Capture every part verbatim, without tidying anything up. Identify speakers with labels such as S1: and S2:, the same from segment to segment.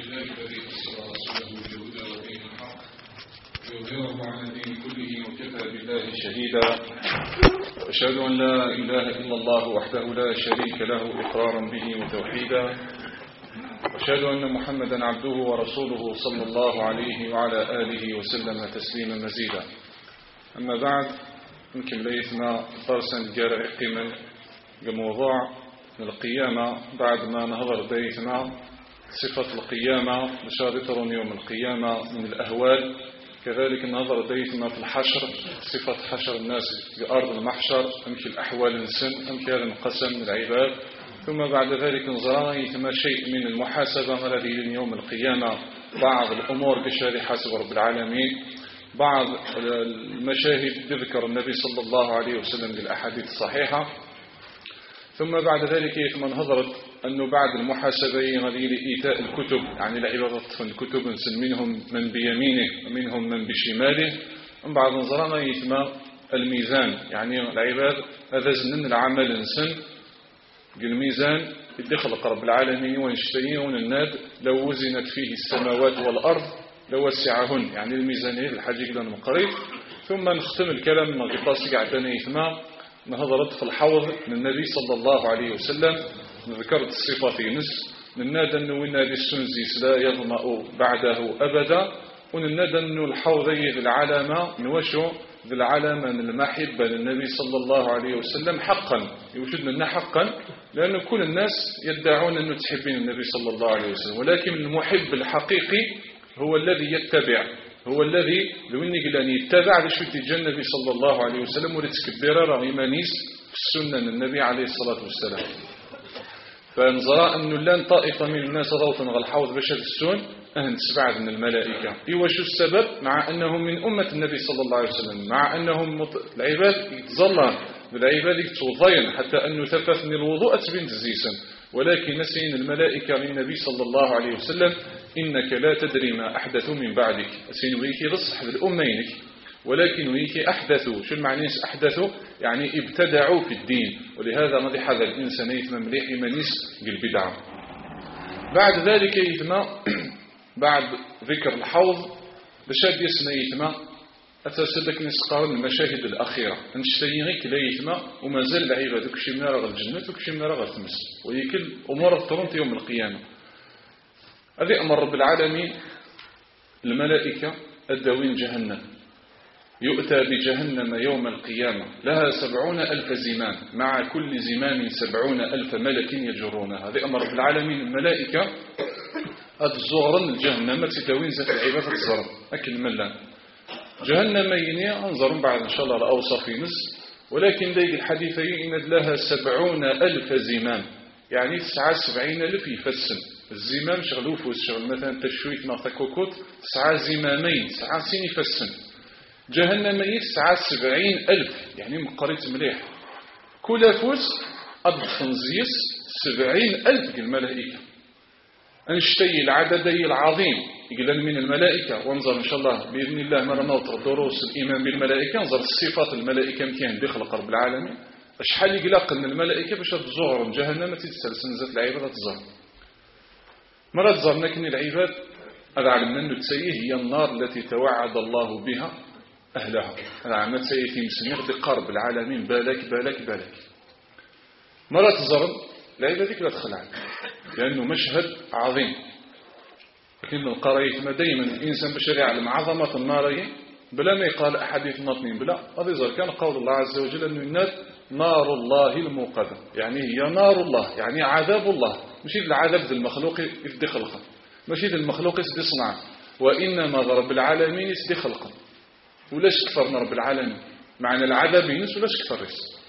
S1: لله الذي أرسل رسوله بالهدى ودين الحق ليظهره على الدين كله وكفى بالله شهيدا. أشهد أن لا إله إلا الله وحده لا شريك له إقرارا به وتوحيدا. أشهد أن محمدا عبده ورسوله صلى الله عليه وعلى آله وسلم تسليما مزيدا. أما بعد، يمكن ليثنا درسا جارع قيما الموضوع القيامة بعد ما نهضر ديثنا صفة القيامة مشارطة يوم القيامة من الأهوال. كذلك نهضر ديثنا في الحشر صفة حشر الناس في أرض المحشر، أمكي الأحوال نسن أمكي هذا القسم العباد. ثم بعد ذلك نزرع يتم شيء من المحاسبة الذي يوم القيامة، بعض الأمور بشاري حسب رب العالمين، بعض المشاهد ذكر النبي صلى الله عليه وسلم بالأحاديث الصحيحة. ثم بعد ذلك يتم نهضرت أنه بعد المحاسبة غادي لإيتاء الكتب، يعني العبادة في الكتب نسن منهم من بيمينه ومنهم من بشماله. من بعد نظرنا يتم الميزان، يعني العباد هذا زنن العمل نسن الميزان اللي خلق رب العالمين ونشتريه الناد لو وزنت فيه السماوات والأرض لوسعهن، يعني الميزانية الحاجة لنا مقريب. ثم نختم الكلام من غطاس قعدنا يتما نهضرت في الحوض من النبي صلى الله عليه وسلم. ذكرت الصفة نس من نادى أنه النادي السنزيس لا يظمأ بعده أبدا، وننادى أنه الحوض ذي العلامة نوشو ذي العلامة من المحبة للنبي صلى الله عليه وسلم حقا، يوجد لنا حقا، لأن كل الناس يدعون أنه تحبين النبي صلى الله عليه وسلم، ولكن المحب الحقيقي هو الذي يتبع، هو الذي لو اني قلاني يتبع لشوت النبي صلى الله عليه وسلم ولتكبر رغم مانيس في السنة النبي عليه الصلاة والسلام. فنظر أنه لان طائفة من الناس ضوطا غالحوض بشر السن أهن تسبعد من الملائكة. إيوا شو السبب؟ مع أنهم من أمة النبي صلى الله عليه وسلم، مع أنهم مط... العباد يتظلم بالعباد يتوضين حتى أنه ثبتني الوضوء أتبين تزيسا، ولكن نسين الملائكة للنبي صلى الله عليه وسلم إنك لا تدري ما أحدثوا من بعدك. أسين ويكي رصح بالأمينك، ولكن ويكي أحدثوا. شو المعنى أحدثوا؟ يعني ابتدعوا في الدين، ولهذا مضح هذا الإنسان يتم مليح منيس بالبدعة. بعد ذلك يتم بعد ذكر الحوض بشاد يسمى يتم أتسدك نسقارن المشاهد الأخيرة نشتيغيك لا يتم وما زال العباد كشي من رغى الجنة وكشي من رغى التمس، ويكل أمور الطرنت يوم القيامة. هذه أمر رب العالمين الملائكة الدوين جهنم، يؤتى بجهنم يوم القيامة لها سبعون ألف زمام، مع كل زمام سبعون ألف ملك يجرونها. هذه أمر رب العالمين الملائكة الزغرن الجهنم تدوين زف العبادة الزرن أكل ملان جهنم يني أنظر بعد إن شاء الله الأوصف نس، ولكن ديك الحديثين إن لها سبعون ألف زمام، يعني تسعة سبعين ألف يفسن. الزمام شغلوه فوز شغل مثلا تشويت ناطا كوكوت تسعة زمامين تسعة سين يفسن. جهنم يي تسعة سبعين ألف، يعني مقريت مليح كل فوز أضفنزيس سبعين ألف الملائكة. أنشتي العددي العظيم يقلن من الملائكة. وانظر إن شاء الله بإذن الله مرة نوطر دروس الإيمان بالملائكة، انظر الصفات الملائكة مكان بخلق رب العالمين أشحال يقلق أن الملائكة باش تزور جهنم تتسلسل زات العبادة تزور مرة تزور. لكن العباد هذا علمنا أنه تسيه هي النار التي توعد الله بها أهلها. هذا علمنا تسيه تمسنير بقرب العالمين بالك بالك بالك. مرة تزور العباد لا تخلعك لأنه مشهد عظيم. لكن القرية ما دايما الإنسان بشري يعلم عظمة النار بلا ما يقال أحاديث الناطنين بلا. هذا يظهر كان قول الله عز وجل أنه النار نار الله الموقدة، يعني هي نار الله، يعني عذاب الله، ماشي العذاب المخلوق يفدي خلقه، ماشي المخلوق يسدي صنعه، وإنما رب العالمين يسدي خلقه. ولاش كفرنا رب العالمين معنى العذاب ينس ولاش كفرس.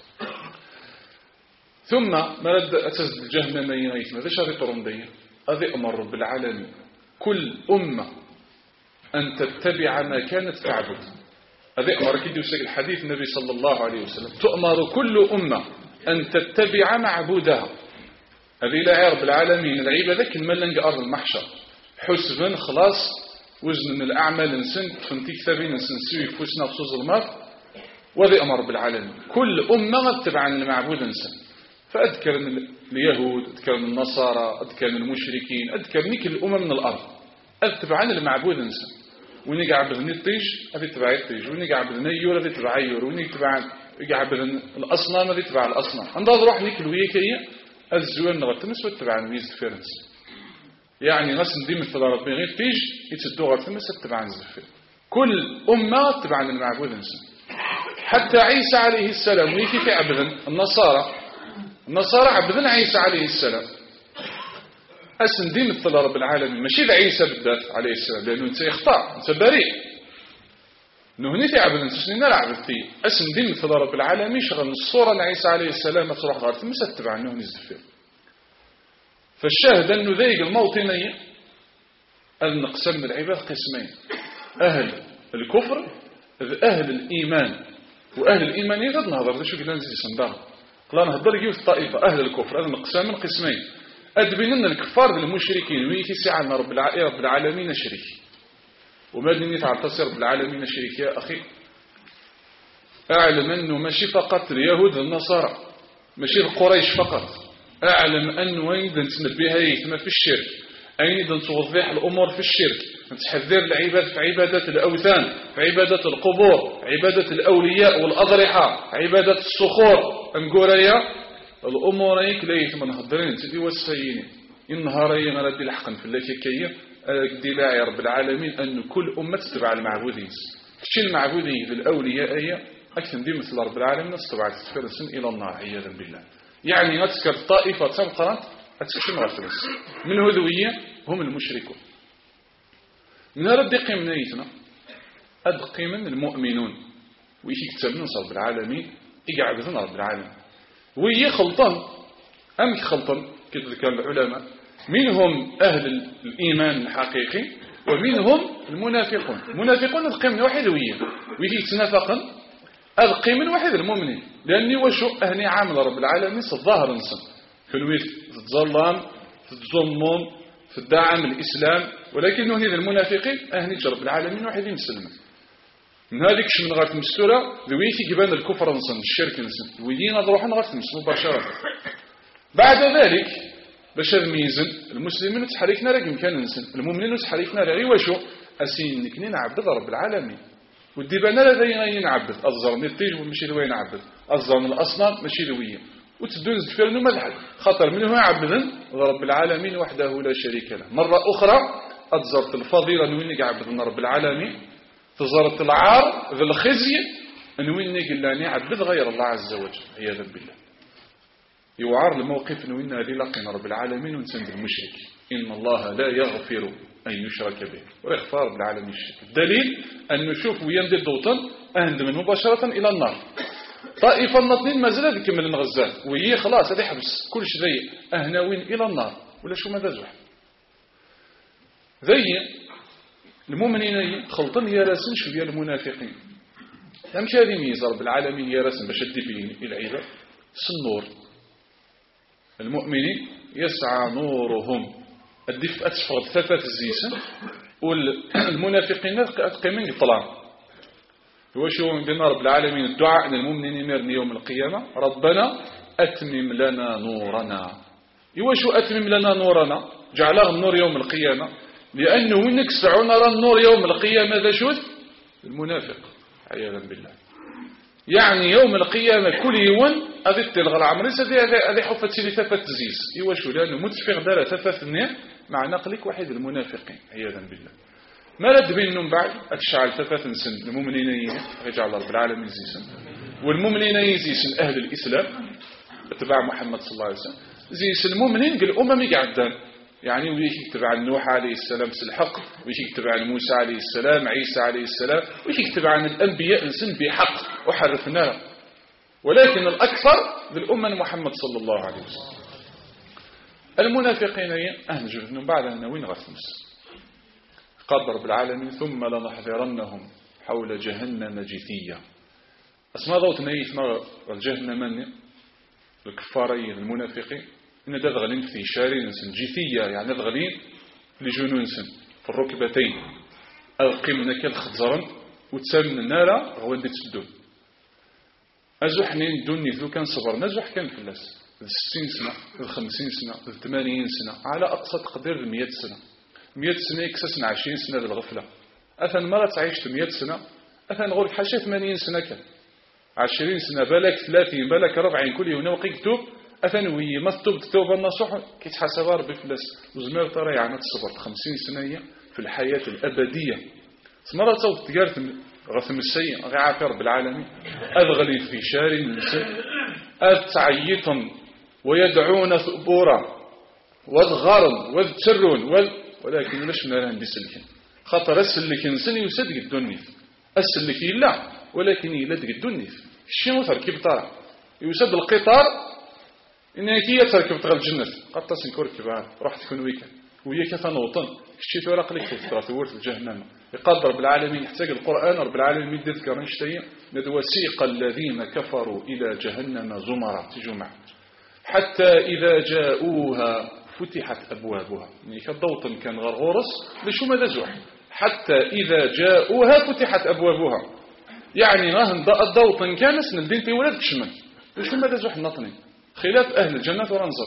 S1: ثم مرد أساس الجهنم يغيث ماذا شرط رمضية. هذا أمر رب العالمين كل أمة أن تتبع ما كانت تعبد. هذا أمر كده يسجل الحديث النبي صلى الله عليه وسلم تؤمر كل أمة أن تتبع معبودها. هذه لا رب العالمين العبادة كما لنقى أرض المحشر حسبا خلاص وزن من الأعمال نسن فنتي كتابين نسن سوي فوسنا بصوص الماء. وهذا أمر رب العالمين كل أمة تتبع المعبود نسن. فأذكر اليهود، أذكر النصارى، أذكر المشركين، أذكر نيك الأمم من الأرض أتبعان المعبود إنسان. وين يقعبد الطيش هذه تبع الطيش، وين يقعبد النيور هذه تبع النيور، وين يتبع يقعبد الأصنام هذه تبع الأصنام. عندها روح نيك الويكية الزوان نغتمس وتبع الميز فرنس. يعني ناس نديم في ربي غير تيج يتسدوا غتمس تبع الزفير. كل أمة تبع المعبود إنسان. حتى عيسى عليه السلام ويكي كعبدن النصارى النصارى عبدن عيسى عليه السلام. أسن دين مثل رب العالمين ماشي عيسى بالذات عليه السلام، لأنه أنت يخطأ، أنت بريء. إنه هني تعبد أنت شنو نلعب فيه. أسن دين مثل رب العالمين شغل الصورة لعيسى عليه السلام تروح غارت مسات تبع أنه نزفير. فالشاهد أنه ذيك الموطنية أن نقسم العباد قسمين: أهل الكفر أهل الإيمان. وأهل الإيمان يغض نهضر ذا شو قلنا نزيد صنداق قلنا نهضر يجيو الطائفة أهل الكفر. هذا نقسم من قسمين: أدبننا الكفار المشركين ويكي سعنا رب العالمين شريك. وما دني تعتصر رب العالمين شريك يا أخي. أعلم أنه ماشي فقط اليهود النصارى، ماشي القريش فقط. أعلم أنه وين تنبيها يتم في الشرك، أين توضح الأمور في الشرك، تحذر العباد في عبادة الأوثان، في عبادة القبور، عبادة الأولياء والأضرحة، عبادة الصخور. أنقوريا الأمور هيك ليت من هضرين تدي والسيين النهارين غادي لحقا في اللكيكية دي لا يا رب العالمين أن كل أمة تتبع المعبودين. كشي المعبودين الأولياء هي أكثر دي مثل رب العالمين تتبع تتفرسن إلى النار عياذا بالله. يعني نذكر طائفة تبقرت أتكشم غفلس من هذوية هم المشركون. من هذا الدقي من نيتنا أدقي من المؤمنون ويشي كتابنا رب العالمين يقعبذن رب العالمين وهي خلطان أم خلطان كذا ذكر العلماء. منهم أهل الإيمان الحقيقي ومنهم المنافقون. المنافقون أدقي من واحد ويا ويشي يتنافقن أدقي من واحد المؤمنين، لأني وشو أهني عامل رب العالمين الظاهر نصن في الويث تتظلم تتظلمون في الدعم الإسلام، ولكن هذه المنافقين أهني رب العالمين واحد مسلم. من هذيك من غات مستورة ذويتي جبان الكفر نصن الشرك نصن ويدين نروح نغات مس مباشرة. بعد ذلك باش الميزن المسلمين تحركنا رقم كان نصن المؤمنين تحركنا رغي وشو أسين نكنين عبد رب العالمين. والديبانا لذين نعبد الظلم الطيج ومشي لوين نعبد الظلم الأصنام مشي لوين وتدون زفرن ملحد خطر منه عبدا رب العالمين وحده لا شريك له. مرة أخرى أتزرت الفضيلة نوينك عبد رب العالمين، تزرت العار ذي الخزي نوينك إلا نعبد غير الله عز وجل عياذا بالله. يوعار الموقف نوين هذه لقنا رب العالمين ونسند المشرك. إن الله لا يغفر أن يشرك به ويغفر رب العالمين الشرك. الدليل أن نشوف ويندي الضوطن أهند من مباشرة إلى النار. طائفة النطنين ما زالت يكمل الغزال وهي خلاص هذا يحبس كل شيء أهناوين إلى النار ولا شو ماذا زح ذي المؤمنين خلطن هي راسن شو هي المنافقين. هم هذه ميزة رب العالمين هي راسن باش الدبين العيبة النور. المؤمنين يسعى نورهم الدفء أتفغد ثلاثة الزيسن والمنافقين أتقي من الطلام. هو شو من دين رب العالمين الدعاء للمؤمنين يمرني يوم القيامة ربنا أتمم لنا نورنا. هو شو أتمم لنا نورنا جعله النور يوم القيامة لأنه وينك سعوا نرى النور يوم القيامة ذا شو المنافق عياذا بالله. يعني يوم القيامة كل يوم أذي تلغى العمريس أذي حفت سيدي ثفت زيس. هو شو لأنه متفق دارة ثفت النية مع نقلك واحد المنافقين عياذا بالله. ما رد بينهم بعد أتشعل ثفت نسن المؤمنين يجعل رب العالمين زيسن والمؤمنين يزيسن أهل الإسلام اتباع محمد صلى الله عليه وسلم زيسن المؤمنين قل أمم يقعدان. يعني ويشيك تبع نوح عليه السلام سلحق ويشيك تبع موسى عليه السلام عيسى عليه السلام ويشيك تبع الأنبياء نسن بحق وحرفناه. ولكن الأكثر بالأمة محمد صلى الله عليه وسلم. المنافقين أهل جهنم بعد أن وين غثمس قال رب العالمين ثم لنحذرنهم حول جهنم جثية. اسمع ضوت نيت مرة الجهنم الكفارين المنافقين إن دغلين في شارين سن جثية يعني دغلين لجنون سن في الركبتين القمنا كالخزرن وتسمن النار غوان دي تسدون أزوحنين دوني ذو كان صبر نزوح كان في اللاس ستين سنة خمسين سنة ثمانين سنة على أقصى تقدير مئة سنة مئة سنة يكسسنا عشرين سنة بالغفلة أثن مرة تعيش مئة سنة أثن غور حاشا ثمانين سنة كان عشرين سنة بالك ثلاثين بالك ربعين كل يوم وقي كتب أثن وي ما تتوب التوبة النصوح كيتحاسب ربي فلاس وزمير ترى يعني تصبر خمسين سنة في الحياة الأبدية مرة تصوت تجارة غثم السيء غعاك رب العالمين أذغلي في شار النساء أتعيطا ويدعون ثبورا والغرم والترون وال... ولكن ليش نرى بسلكين خاطر السلكين سني وصدق الدنيف السلكين لا ولكن يلدق الدنيف الشيء تركب طار يسد القطار إنك يتركب تغل الجنة قد تصل كركب راح تكون ويكا وياك ثنوطن الشيء ثورق لك في ثورة الجهنم يقدر رب العالمين يحتاج القرآن رب العالمين يذكر نشتي ندوسيق الذين كفروا إلى جهنم زمرا تجمع حتى إذا جاءوها فتحت أبوابها يعني كالضوطن كان غرغورس لشو ماذا زوح حتى إذا جاءوها فتحت أبوابها يعني راهن الضوطن كان اسم الدين في ولد كشمن لشو ماذا زوح النطني خلاف أهل الجنة ورنزل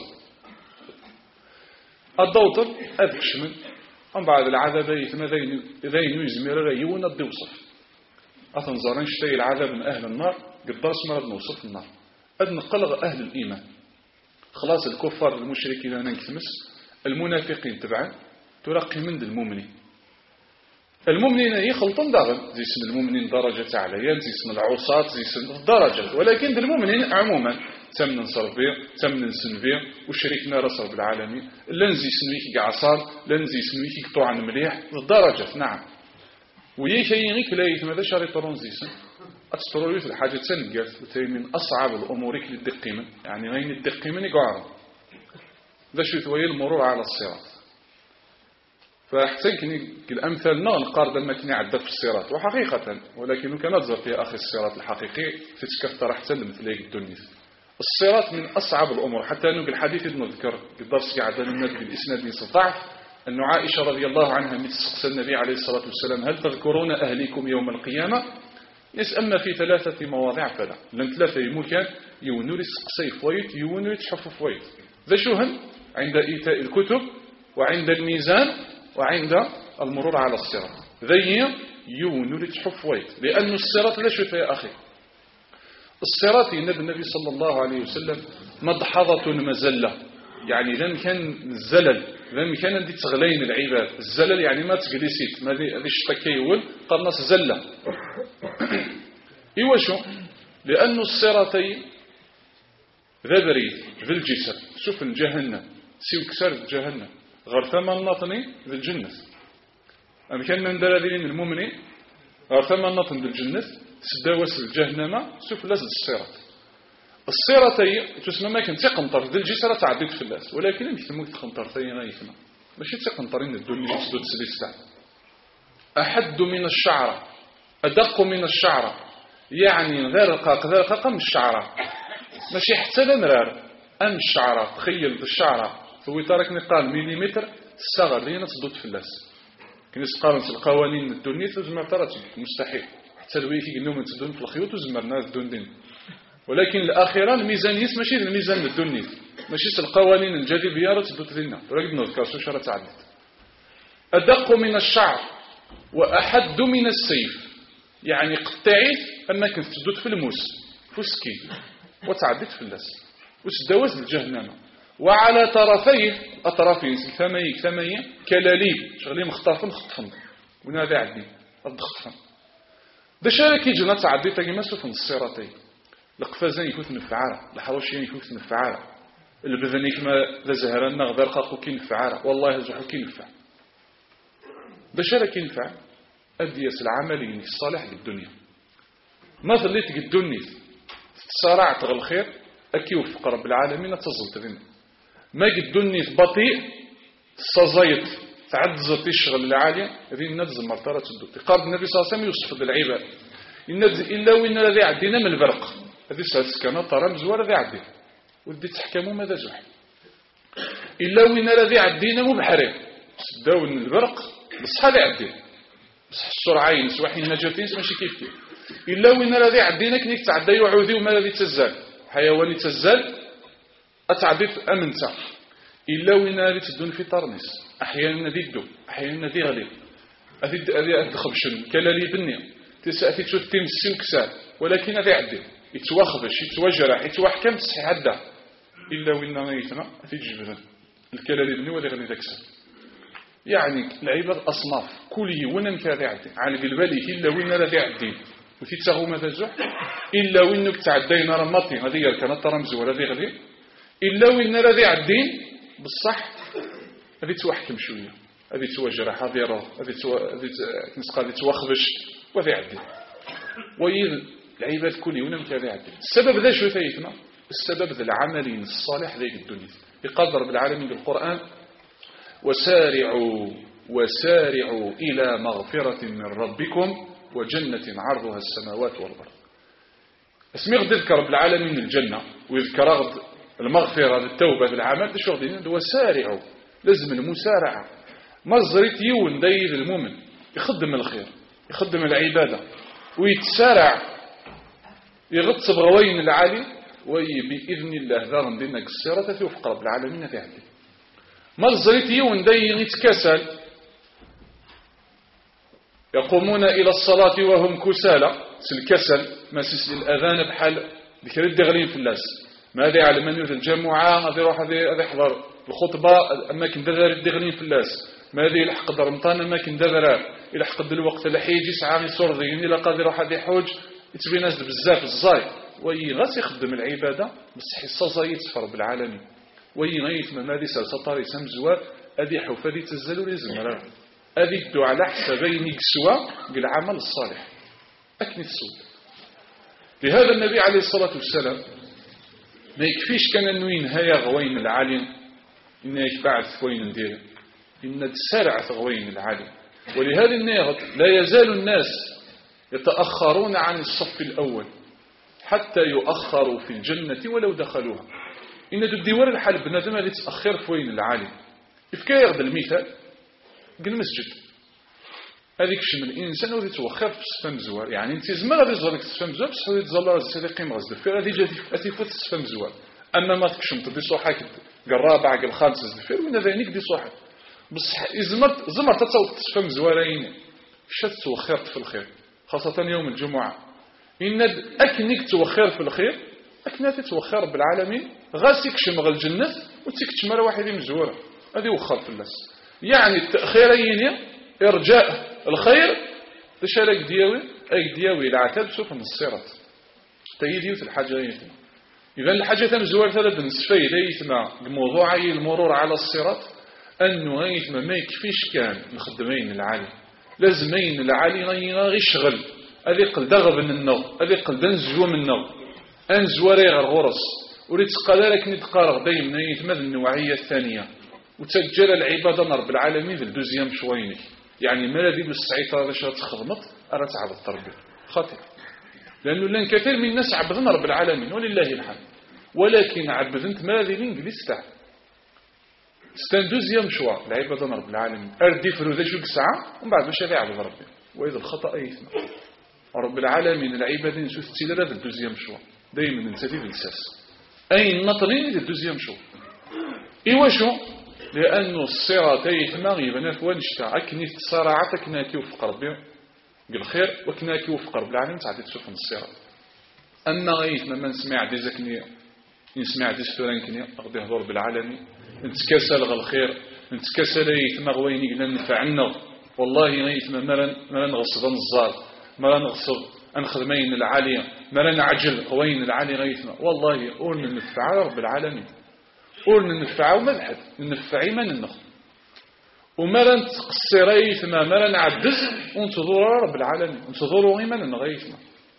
S1: الضوطن أذ كشمن أم بعد العذاب يتم ذين يزمر يون الدوصف أتنظرين شتي العذاب من أهل النار قدرس مرض نوصف النار أدن قلغ أهل الإيمان خلاص الكفار المشركين لا ننكتمس المنافقين تبعا ترقي من المؤمنين المؤمنين يخلطون داغن زي سن المؤمنين درجة عليان زي سن العصاة زي سن الدرجة ولكن المؤمنين عموما تم ننصر بيه تم ننسن بيه وشريكنا رسول بالعالمين لن زي سنويك قعصار لن زي سنويك طوعا مليح الدرجة نعم ويكي يغيك لا يتمدى شريطرون زي سن أتستروا في الحاجة تنقف وتي من أصعب الأمور للدقيمة يعني غين الدقيمة يقعر ذا شو ثوي المرور على الصراط فاحتاج الأمثال نقار لما كنا عدت في الصراط وحقيقة ولكن كان نظر في أخي الصراط الحقيقي تتكثر احسن مثل هيك الدنيا الصراط من أصعب الأمور حتى أنه بالحديث نذكر الدرس قاعد النبي بالإسناد ضعف أن عائشة رضي الله عنها متسقس النبي عليه الصلاة والسلام هل تذكرون أهليكم يوم القيامة يسألنا في ثلاثة مواضع فلا لن ثلاثة يمكن يونور يسقسي فويت يونور يتحف فويت ذا شوهن عند إيتاء الكتب وعند الميزان وعند المرور على الصراط ذي يونور يتحف فويت لأن الصراط لا شوف يا أخي الصراط ينبي النبي صلى الله عليه وسلم مدحضة مزلة يعني لن كان الزلل لن كان دي تغلين العباد الزلل يعني ما تجلسيت ما دي الشتكيول قرناس زلة إيوا شو لأن الصراطي ذبري في الجسر شوف الجهنم سيو كسر جهنم غير ثمن نطني في الجنة أنا كان من دلالين المؤمنين غير ثمن نطن في الجنة سداوس الجهنم شوف لازم الصراط الصراطي تسمى ما كنت تقنطر ذي الجسر تعديت في الناس ولكن انت تموت تقنطرتين غايثنا ماشي تقنطرين الدنيا تسدد سلسلة أحد من الشعرة أدق من الشعرة يعني غير رقاق غير رقاق من الشعرة ماشي حتى لمرار أم الشعرة تخيل الشعرة هو تركني قال مليمتر الصغر لينا تسدد في الناس كنت قارنت القوانين الدنيا تزمر ترى مستحيل حتى الويكي قلنا من تسدون في الخيوط وزمرنا الدون دين ولكن الأخيرا الميزان يس ماشي الميزان الدنيا ماشي القوانين الجاذبية راه تسدد لنا ولكن نذكر شو شرط عدت أدق من الشعر وأحد من السيف يعني قطعيت أنك تسدد في الموس فسكي وتعدت في اللس وتدوز الجهنم وعلى طرفيه أطرافين ثمانية ثمانية كلاليب شغلين مخطفن خطفن ونادي عدي الضخطفن ده شارك يجينا تعديت كما سوف الصراطي القفازين يكون نفعارة الحروشين يكون نفعارة البذني كما لزهران غدار خاقو كي نفعارة والله يزحو كي نفع ده شارك ينفع أديس العملين الصالح للدنيا ما ظليت الدنيا تصارعت الخير أكي وفق رب العالمين تزلت ذنب ما قد الدنيا بطيء تصزيت تعدزت الشغل العالية هذه النفس مرتارة الدنيا قال النبي صلى الله عليه وسلم يوصف بالعباد النفس إلا وإن الذي عدينا من البرق هذه سكنات طرام زوار ذي عدي ودي تحكموا ماذا زوح إلا وإن الذي عدينا مبحرين سداون البرق بصح هذا عدي بصح السرعين سواحي النجاتين ماشي كيف كيف إلا وإن الذي عدينا كنيك تعدي وعوذي وما الذي تزال حيواني تزال أتعبث أمنت إلا وين هذه تدون في طرنس أحيانا ذي الدو أحيانا ذي غليظ هذه أدخبشن كلالي بني تسأتي تشوف تمسين كسال ولكن هذا عدي يتواخبش يتوجرح يتوحكم تصحي عدا إلا وين غيثنا في جبذن الكلالي بني ولا غني ذاكسل يعني العباد أصناف كله ونن كذا عدي على بالبالي إلا وين ذا عدي وتتساغو ماذا زح إلا وينك تعدين رمطي هذه كانت ترمز ولا ذي غدي إلا وين ذا عدين بالصح هذه توحكم شوية هذه توجرح هذه راه هذه تو هذه نسقى هذه توخبش وذي عدي ويل العباد كله ونن كذا عدي السبب ذا شو ثيثنا السبب ذا العملين الصالح ذيك الدنيا يقدر بالعالمين بالقرآن وسارعوا وسارعوا إلى مغفرة من ربكم وجنة عرضها السماوات والأرض اسمي غد يذكر بالعالمين الجنة ويذكر غد المغفرة للتوبة بالعمل ايش غادي وسارعوا لازم المسارعة مزريت يون داير المؤمن يخدم الخير يخدم العبادة ويتسارع يغطس بغوين العالي وي بإذن الله ذارن دينك السيرة توفق رب العالمين في عدي مزريت يون داير يتكسل يقومون إلى الصلاة وهم كسالى الكسل ما سيسل الأذان بحال ذكر الدغلين في اللاس ما هذا على من يوجد الجمعة هذا يروح هذا يحضر الخطبة أما كن دذر الدغلين في اللاس ما هذا يلحق درمطان أما كن دذر يلحق الوقت لحيجي ساعة يصور ذيني لقى يروح هذا يحوج يتبين ناس بزاف الزاي ويغاس يخدم العبادة بس حصة يتصفر بالعالمين ويغيث ما هذه سلسطار يسم زوار هذه حوف هذه تزل لازم هذه الدعاء على حسابين يكسوا بالعمل الصالح أكني السود لهذا النبي عليه الصلاة والسلام ما يكفيش كان أنه ينهايا غوين العالم إنه يكبعث وين ندير إنه تسارع غوين العالم ولهذا النهاية لا يزال الناس يتأخرون عن الصف الأول حتى يؤخروا في الجنة ولو دخلوها إن الديوار الحال بنادم اللي تأخر في وين العالم إفكا يغض المثال قل مسجد هذيك شمل الانسان ودي توخر في الصفه مزوار يعني انت زعما غادي تزور ديك الصفه مزوار بصح غادي تزور راه هذه قيمه غزد فيها غادي جاتي غادي فوت الصفه مزوار اما ما تكشم تدي صحاك الرابع قال الخامس زدفير وين ذانيك دي صحاك بصح زمرت زمرت تصوت الصفه مزوارين شات توخرت في الخير خاصه يوم الجمعه ان اكنك توخر في الخير اكنك توخر بالعالمين غاسيك شمغ الجنه وتكتش مره واحده مزوره هذه وخر في الناس يعني التاخيرين ارجاء الخير تشارك دياوي اي دياوي العتاب سوف من الصراط تيديوت الحاجه يثما اذا الحاجه تمزوار ثلاث نصفي ليثما الموضوع اي المرور على الصراط انه يثما ما يكفيش كان الخدمين العالي لازمين العالي غير يشغل هذه قل دغب من النوم هذه قل دنزجو من النوم انزواري غير غرس وريت قال لك نتقارغ دايما يثما النوعيه الثانيه وتسجل العباده رب العالمين في الدوزيام شويني يعني ما الذي بالسعيط هذا شو تخدمت أرى تعب التربية خاطئ لأنه لأن كثير من الناس عبدنا رب العالمين ولله الحمد ولكن عبدنت ما الذي الإنجليز تاع ستندوز يمشوا العبادة رب العالمين أردي فروذا شو ساعة ومن بعد مش هذا عبد ربي وإذا الخطأ أيثنا رب العالمين العبادين شو تسيل هذا الدوز يمشوا دائما ننسى الإنساس أي النطرين الدوز يمشوا إيوا شو لأنه الصراط يثما يبنى فوانشتا أكني تصارعت كناكي وفق ربي بالخير وكناكي وفق رب العالمين تعدي تشوف من الصراط أما غيثما ما نسمع دي زكني نسمع دي ستورانكني أغدي هضور بالعالمين نتكاسل غالخير نتكاسل يثما غويني قلنا نفعنا والله غيثما ما نغصب نزار ما نغصب أنخدمين العالية ما نعجل غوين العالي غيثما والله أول من نفع رب العالمين قول ننفعه ومذحب ننفعي ما ننخ وما نتقصري ثم ما نعدز ونتظر رب العالمين ونتظروا غيما نغيثنا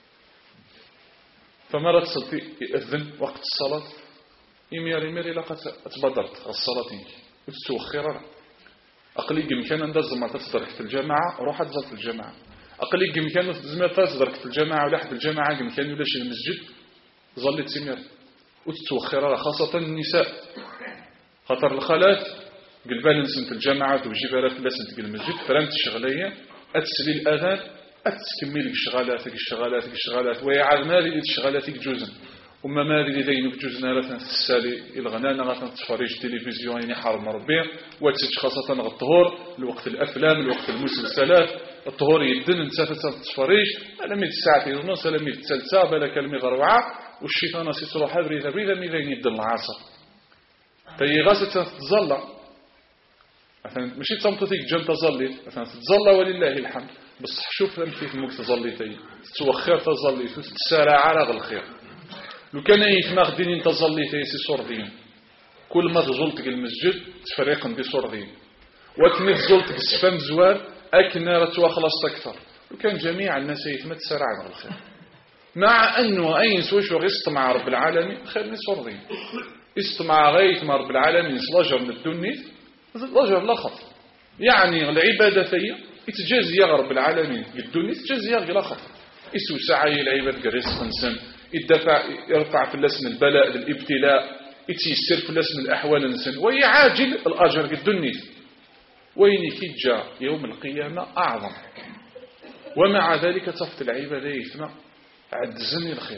S1: فما تصل في يأذن وقت الصلاة إمياري ميري لقد أتبدرت الصلاة وتتوخر أقلي قمكان أن تزمر تتدرك في الجامعة روح تزل في الجامعة أقلي قمكان تزمر تتدرك في الجامعة ولا حد الجامعة قمكان ولا شي المسجد ظلت سمير وتتوخر خاصة النساء خطر الخالات قلبان نسنت الجامعة وجيبها في لسنت المسجد فرانت الشغلية أتسلي الأذان أتكمل الشغالاتك الشغالاتك الشغالات ويعاد مالي الشغالاتك جوزا وما ما اللي داين بجوزنا راه تنسالي الغنانه راه تتفرج تلفزيون يعني حرم ربي واتش خاصه الظهور الوقت الافلام الوقت المسلسلات الظهور يدن انت تتفرج على مية ساعه ونص على مية ثلاثه بالك المي روعه والشيطان سيروح بريده بريده مي داين يدن العصر تي غاسه تتزلى مثلا ماشي تمطيك جنب تزلي مثلا تتزلى ولله الحمد بصح شوف كيف ممكن تزليتي توخر تزليت تسارع على الخير لو كان يتما غديني تزليتي سي صوردين كل ما تزلت المسجد تفريق ندي صوردين وكني تزلت السفام زوار اكن راه خلصت اكثر لو كان جميع الناس يتما تسارع على الخير مع انه اي سويش غيست مع رب العالمين خير صوردين استمع غيث مع رب العالمين سلاجر من الدنيا سلاجر الاخر يعني العباده هي يتجازي يا رب العالمين الدنيا تجازي يا الاخر يسو سعي العباد قريس خنسن يدفع يرفع في اللسن البلاء الابتلاء يتيسر في اللسن الاحوال نسن وهي عاجل الاجر الدنيا وين كيجا يوم القيامه اعظم ومع ذلك تفت العباده يثنى عدزني الخير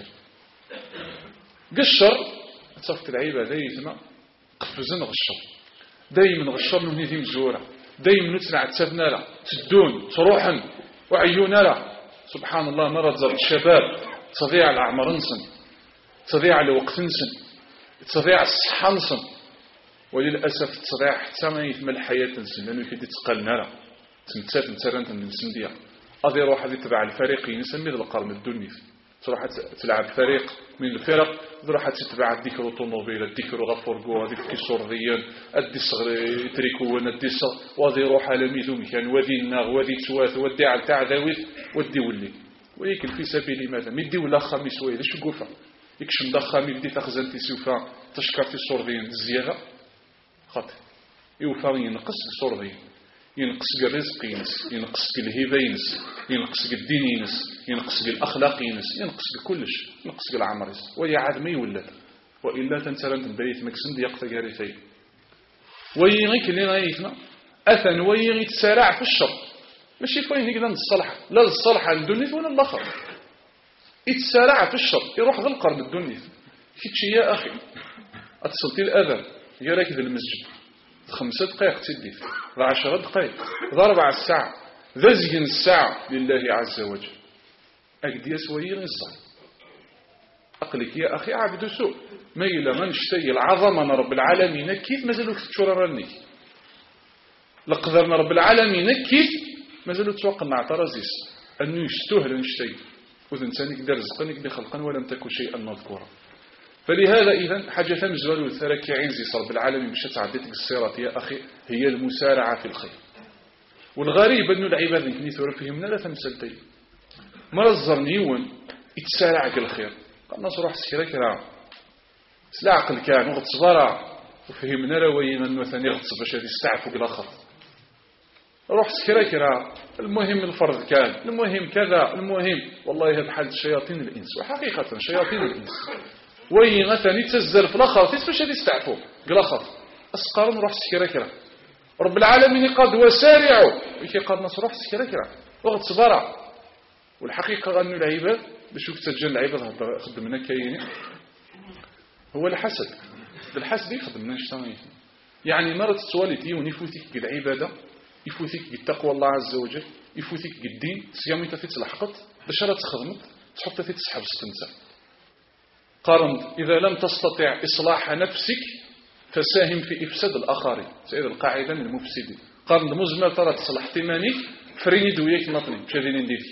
S1: قشر تفت العباده يثنى قفزن غشر دايما غشر من هذه مزوره دايما نتنع تسفنا لا تدون تروحا وعيونا لا سبحان الله مرة زر الشباب تضيع الأعمار نسن تضيع الوقت نسن تضيع الصحة نسن وللأسف تضيع حتى ما يثمل الحياة نسن لأنه كده تقلنا لا تمتات مترنت نسن ديا أضي روح هذه تبع الفريق ينسمي ذا القرن الدنيا تروح تلعب فريق من الفرق تروح تتبع الذكر والطوموبيل الذكر غفورغو هذيك كيسور ديال ادي صغري تريكون ادي وادي روح على ميدوم كان ودي الناغ ودي تواث ودي على تاع ذاويت ودي ولي ولكن في سبيل ماذا مدي ولا خميس ويلي شو قوفا يكشم دخامي بدي تخزن في سوفا تشكر في صوردين الزياده خاطر يوفا ينقص الصوردين ينقص الرزق ينس ينقص الهبه ينس ينقص الدين ينس ينقص الاخلاق ينس ينقص كلش ينقص العمر ويا عاد ما يولد والا تنسرنت البريت مكسن ديال قتاريتي ويغيك اللي غايتنا اثن ويغي تسارع في الشر ماشي فين هكذا نصلح لا الصلح على الدنيا ولا الاخر يتسارع في الشر يروح غير القرن الدنيا كيتشي يا اخي اتصلتي الاذان يا راكد المسجد خمسة دقائق تدي ذا عشرة دقائق ذا ربع الساعة ذا زين الساعة لله عز وجل أكدي سوي غزة أقلك يا أخي عبد سوء ما إلا من اشتي العظمة من رب العالمين كيف مازالوا تشور رني لقدرنا رب العالمين كيف مازالوا توقع مع ترازيس أنه يشتوه لنشتي وذن تانيك دار رزقنك بخلقا ولم تكن شيئا مذكورا فلهذا إذن حاجة مزوال والثلاث عينزي صرب العالمين مش تعديتك السيرة يا أخي هي المسارعة في الخير والغريب أنه العباد يمكن يثور فيهم لا تمثلتين مرة الزرنيون يتسارع في الخير قال الناس روح سكرة كرا سلا عقل كان وغد صبرا وفهمنا روين أنه ثاني غد صباش هذه استعفوا بالآخر روح سكرة كرا المهم الفرض كان المهم كذا المهم والله هذا حال شياطين الإنس وحقيقة شياطين الإنس وين مثلا يتسزر في الاخر تيسفاش هذه استعفوا قال اخر اسقر نروح سكره كرا رب العالمين قاد وسارعوا كي قاد ناس روح سكره كرا وغد صبرا والحقيقه ان العباد باش تسجل العباد خدمنا كاين هو الحسد الحسد يخدمنا شتاني يعني مرة تواليتي ونفوتك بالعباده يفوتك بالتقوى الله عز وجل يفوتك بالدين صيامي تتلحقت باش راه تخدمت تحط تتسحب السنسه قارن إذا لم تستطع إصلاح نفسك فساهم في إفساد الآخرين سيد القاعدة من المفسدين قارن مزمل ترى تصلح تمانيك فريني دويك نطني مشاهدين نديتي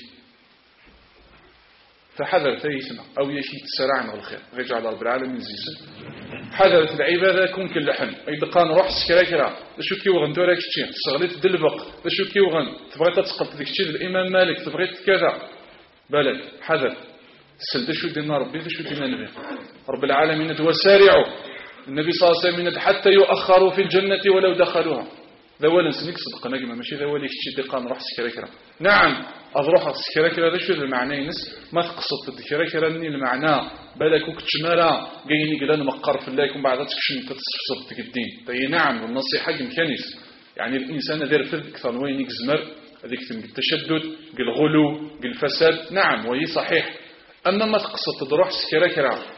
S1: فحذر تيسنا أو يشي تسرع من الخير رجع رب العالمين زيسا حذرت العبادة كون كاللحن إذا قان روح سكراكرا لشو كي وغن دوراك تشين تشغلت دلبق لشو كي وغن تبغيت تسقط ديك الشيء الإمام مالك تبغيت كذا بالك حذر سل شو دينا ربي شو دينا نبي رب العالمين وسارعوا النبي صلى الله عليه وسلم حتى يؤخروا في الجنة ولو دخلوها ذا ولا نسنك صدق نجمة ماشي ذا ولا يشتي دقان روح سكركرا نعم أروح سكركرا ذا شو المعنى ينس ما تقصد السكركرا ني المعنى بالك وكتشمالا جايني قلنا مقر في الله يكون بعد تكشن تتصفصف في الدين طيب نعم والنصيحة مكانيس يعني الإنسان ذا رفض أكثر وين يجزمر هذيك التشدد الغلو الفساد نعم وهي صحيح أما ما تقصد تروح سكركرا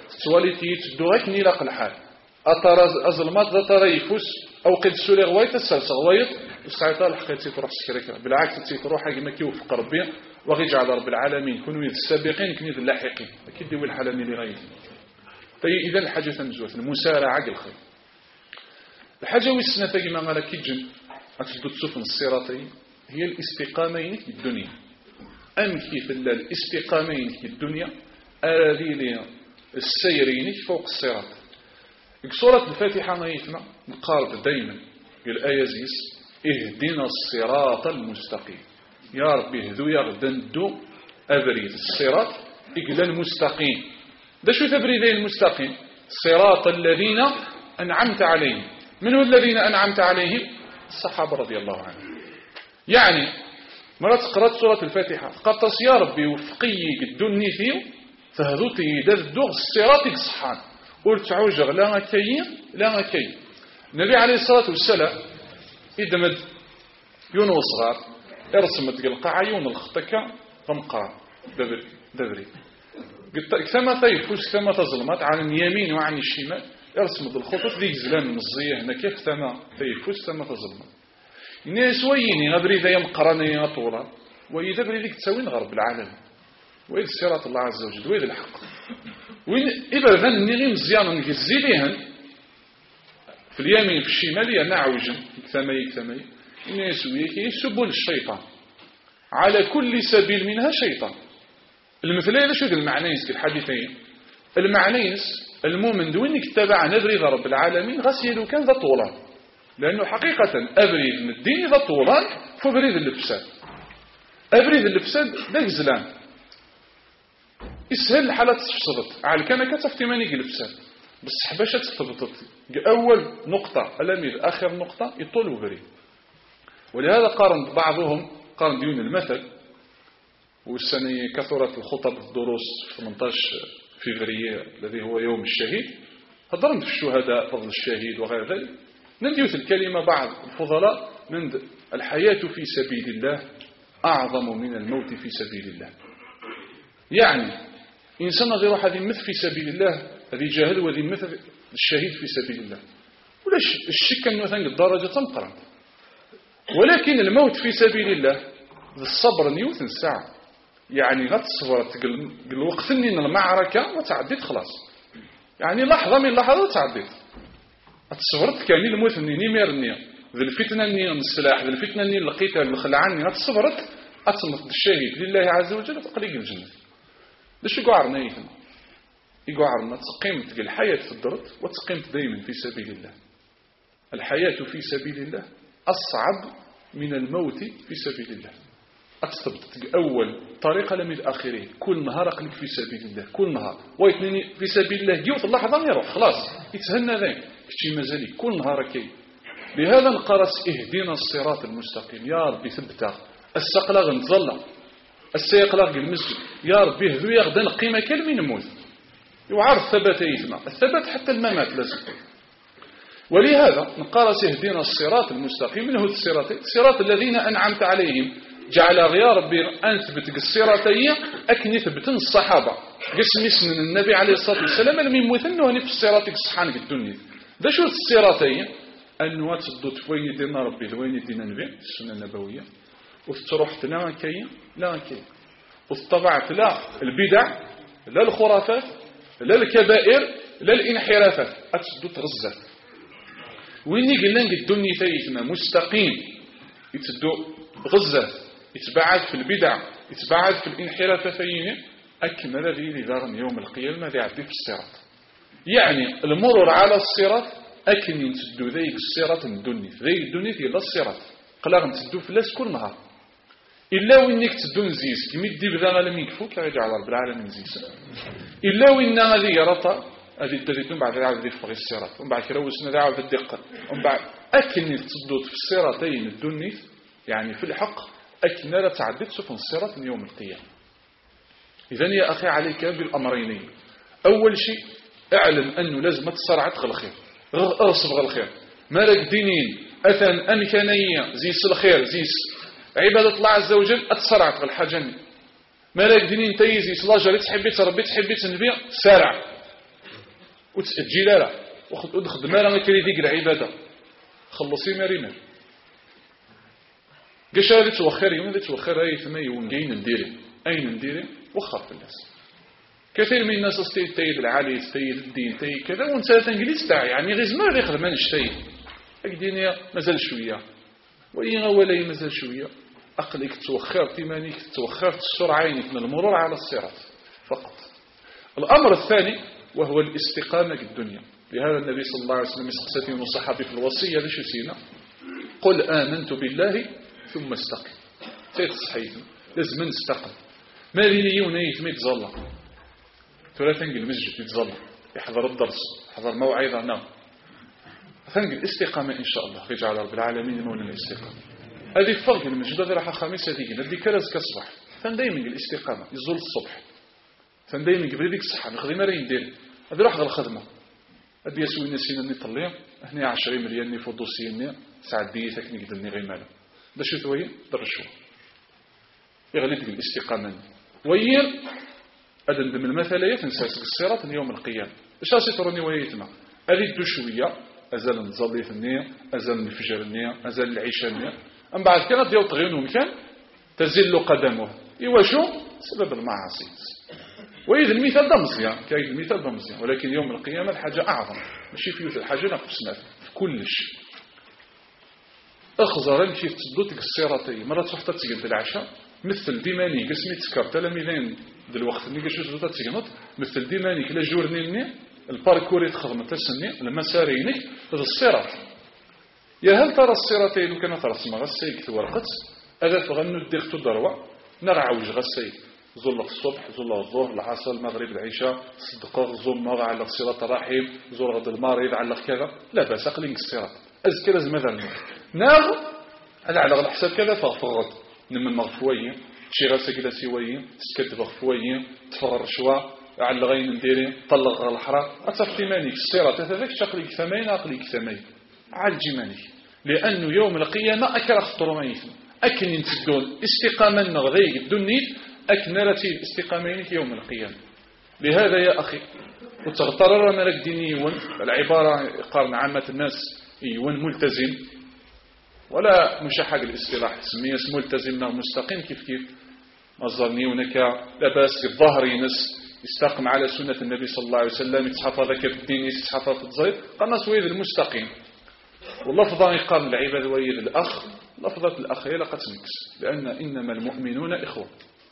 S1: تواليتي تدو غير نيلاق الحال أترى أظلمات ذا ترى يفوس أو قد سوري غويت السلسة غويت وساعتها الحقيقة تروح سكريكا بالعكس تروح حاجة ما كيوفق ربي وغيجعل رب العالمين كونوا السابقين كنوا اللاحقين أكيد ديوي الحالة اللي غير طيب إذا الحاجة تنزوث المسارعة الخير الحاجة والسنة كما قال كيجن أتدو تسوف الصراطي هي الاستقامين في الدنيا أم كيف الاستقامين في الدنيا أراذيل السيرين فوق الصراط سورة الفاتحة ما يتنا نقارب دايما الآية زيس اهدنا الصراط المستقيم يا ربي هذو يغدن دو أبريد الصراط إقلا المستقيم ده شو تبريدين المستقيم صراط الذين أنعمت عليهم من هو الذين أنعمت عليهم الصحابة رضي الله عنهم يعني مرات قرأت سورة الفاتحة قد يا ربي وفقي الدني فيه فهذو تيدد دو الصراط صحان قلت عوجغ لا كي لا كي النبي عليه الصلاة والسلام إدمد يون صغار ارسمت القاعة يون الخطكة فمقرا دبري دبري قلت ثم تيفوس ثم تظلمات عن اليمين وعن الشمال ارسمت الخطوط ذيك زلان مزية هنا كيف ثم تيفوس ثم تظلمات الناس ويني غبري ذا يمقراني طولا وإذا بري ذيك تسوين غرب العالم وإذا الصراط الله عز وجل وإذا الحق وين إبرا نغي مزيانا نجزي ليهن في اليمين في الشمال نعوجا كثمي كثمي الناس ويكي سبل الشيطان على كل سبيل منها شيطان المثلين شو المعنيس في الحديثين المعنيس المؤمن دوينك تبع نبريد رب العالمين غسيلو كان ذا طولان لأنه حقيقة أبريد من الدين ذا طولان فبريد الفساد أبريد الفساد ذا زلان يسهل الحالة تفصلت على كان كتفتي ماني الفساد بس حباشة تثبتت أول نقطة ألميذ آخر نقطة يطول وبريد ولهذا قارن بعضهم قارن ديون المثل والسنة كثرت الخطب الدروس في ثمانية عشر فبراير الذي هو يوم الشهيد هضرنا في الشهداء فضل الشهيد وغير ذلك نديوث الكلمة بعض الفضلاء من الحياة في سبيل الله أعظم من الموت في سبيل الله يعني إنسان غير واحد يمثل في سبيل الله هذه جاهد وذي مثل الشهيد في سبيل الله ولا الشك أنه مثلا الدرجة تنقرن ولكن الموت في سبيل الله الصبر نيوث الساعة يعني غتصبر تقل الوقت إن المعركة وتعديت خلاص يعني لحظة من لحظة تعديت اتصبرت كاني الموت ني ميرني ذي الفتنة ني السلاح ذي الفتنة ني لقيتها الخلعان اتصبرت أتصمت الشهيد لله عز وجل تقليق الجنة ليش يقعرنا يثم يقعرنا تقيمت الحياة في الدرد وتقيمت دائما في سبيل الله الحياة في سبيل الله أصعب من الموت في سبيل الله أتثبت أول طريقة لم الآخرين كل نهار أقلك في سبيل الله كل نهار ويتنيني في سبيل الله جيوت اللحظة يروح خلاص يتهنى ذاك كشي مازالي كل نهار كي لهذا نقرس اهدنا الصراط المستقيم يا ربي ثبته السقلاغ نتظلى السيقلاغ المسجد يا ربي هذو يغدن قيمة كلمة نموت يعرف ثبات يثمى الثبات حتى الممات لازم ولهذا نقرس اهدنا الصراط المستقيم من هو الصراط الصراط الذين أنعمت عليهم جعل يا ربي أنثبت الصراطية أكن ثبتن الصحابة قسم اسم النبي عليه الصلاة والسلام لم يموثنه في الصراط الصحان في الدنيا ده شو الصراطية أنه تصدت فوين دينا ربي وين دينا نبي السنة النبوية وتروحت لا كي لا كي وطبعت لا البدع لا الخرافات لا الكبائر لا الانحرافات أتصدت غزة وين قلنا الدنيا ثيثنا مستقيم يتدو غزة يتبعد في البدع يتبعد في الانحراف فيه أكمل ذي لذارن يوم القيامة ذي عدي في الصراط يعني المرور على الصراط أكن ينتدو ذي الصراط من الدنيا ذي الدنيا ذي لا الصراط قلاغ نتدو في اللاس كل نهار إلا وإنك تدو نزيس كمي الدي بذا غالم يكفوك يجعل رب العالمين زيسا إلا وإن هذه يرطى هذه التدريتون بعد يعود ذي فغي الصراط ومن بعد كروسنا ذي عود الدقة ومن بعد أكن يتدو في الصراطين الدنيا يعني في الحق أكن لا تعدد سفن الصراط من يوم القيامة إذن يا أخي عليك بالأمرين أول شيء اعلم أنه لازم تسرعت الخير أرصب الخير مالك دينين أثن أمكانية زيس الخير زيس عبادة الله عز وجل أتسرعت الحاجة مالك دينين تيزيس الله جري تحبي تربي تحبي تنبي سارع وتأجي لا لا وخدم لا كريديك العبادة خلصي ماري ماري قاش هذه توخر يوم هذه توخر هاي ثم يون جاين نديري أين نديري وخر في الناس كثير من الناس استيد تيد العالي استيد الدين تيد كذا وانت تنجليز تاع يعني غير زمان غير خدمان الشيء الدنيا مازال شوية وإن ولا مازال شوية أقلك توخر تيمانيك توخر تسر عينك من المرور على الصراط فقط. الأمر الثاني وهو الاستقامة في الدنيا. لهذا النبي صلى الله عليه وسلم يسقسته من الصحابي في الوصية ليش سينا قل آمنت بالله ثم استقم تيت صحيح لازم نستقم ما ليون يتم يتظلم ترى تنقل المسجد يتظلم يحضر الدرس يحضر موعظة نعم تنقل الاستقامة إن شاء الله يجعل رب العالمين مولا الاستقامة. هذه فرق المسجد هذه راح خميسة ديك ندي كرز كصبح ثان دايما الاستقامة يزول الصبح ثان دايما قبل ديك الصحة الخدمة راه يدير هذه راح الخدمة هذه يسوي الناس هنا نطلع هنا عشرين مليون نفو دوسيين ساعة ديتك نقدر غير مالا ده شو ثوي درشوا يغلب الاستقامة وين أدن دم المثالية تنساسك الصراط يوم القيامة إيش أسيطرني ويتما هذه الدشوية أزال نظلي في النية أزال نفجر النية أزال العيشة النية أم بعد كانت ديال تغيون مكان تزل قدمه إيواشو سبب المعاصي وإذا المثال ده مزيان كاين المثال ده مزيان ولكن يوم القيامة الحاجة أعظم ماشي في يوث الحاجة نقصنا في كل شيء أخزرا كيف تصدوتك الصراطي مرة تحت تسجل العشاء مثل ديماني قسمي تسكر تلاميذين دلوقت اللي قاش تزدوت تسجل مثل ديماني كلا جورنيني الباركور يتخدم تسني المسارينك هذا الصراط يا هل ترى الصراطي لو كان ترى سما غسيك ورقت هذا فغنو ديرتو دروع نرعوج غسيك زول الصبح زول الظهر العصر المغرب العشاء صدقه زول مر على الصراط الرحيم زول غد المريض على كذا لا باس اقلين الصراط أذكر لازم مثلا ناغ أنا على الحساب كذا فغفرت نمن مغفوية شي غاسة كذا سوية تسكت بغفوية تفغر شوا على غين نديري طلق الحرا أتصفتي مانيك الصراط هذاك شقليك ثمين أقليك ثمين عالجي مانيك لأنه يوم القيامة أكل أخطر ميتم أكن ينتدون استقامة نغذيك الدنيا أكن رتي الاستقامين يوم القيامة. لهذا يا أخي وتغترر ملك ديني يون العبارة قارن عامة الناس يون ملتزم ولا مش حق الاصطلاح تسميه اسمه ملتزم مستقيم كيف كيف مصدرني ونك لا باس الظهر ينس يستقم على سنة النبي صلى الله عليه وسلم يتحفظ ذاك الدين يتحفظ الزيد قلنا سويد المستقيم واللفظة يقال العباد ويد الأخ لفظة الأخ هي لقد تنكس لأن إنما المؤمنون إخوة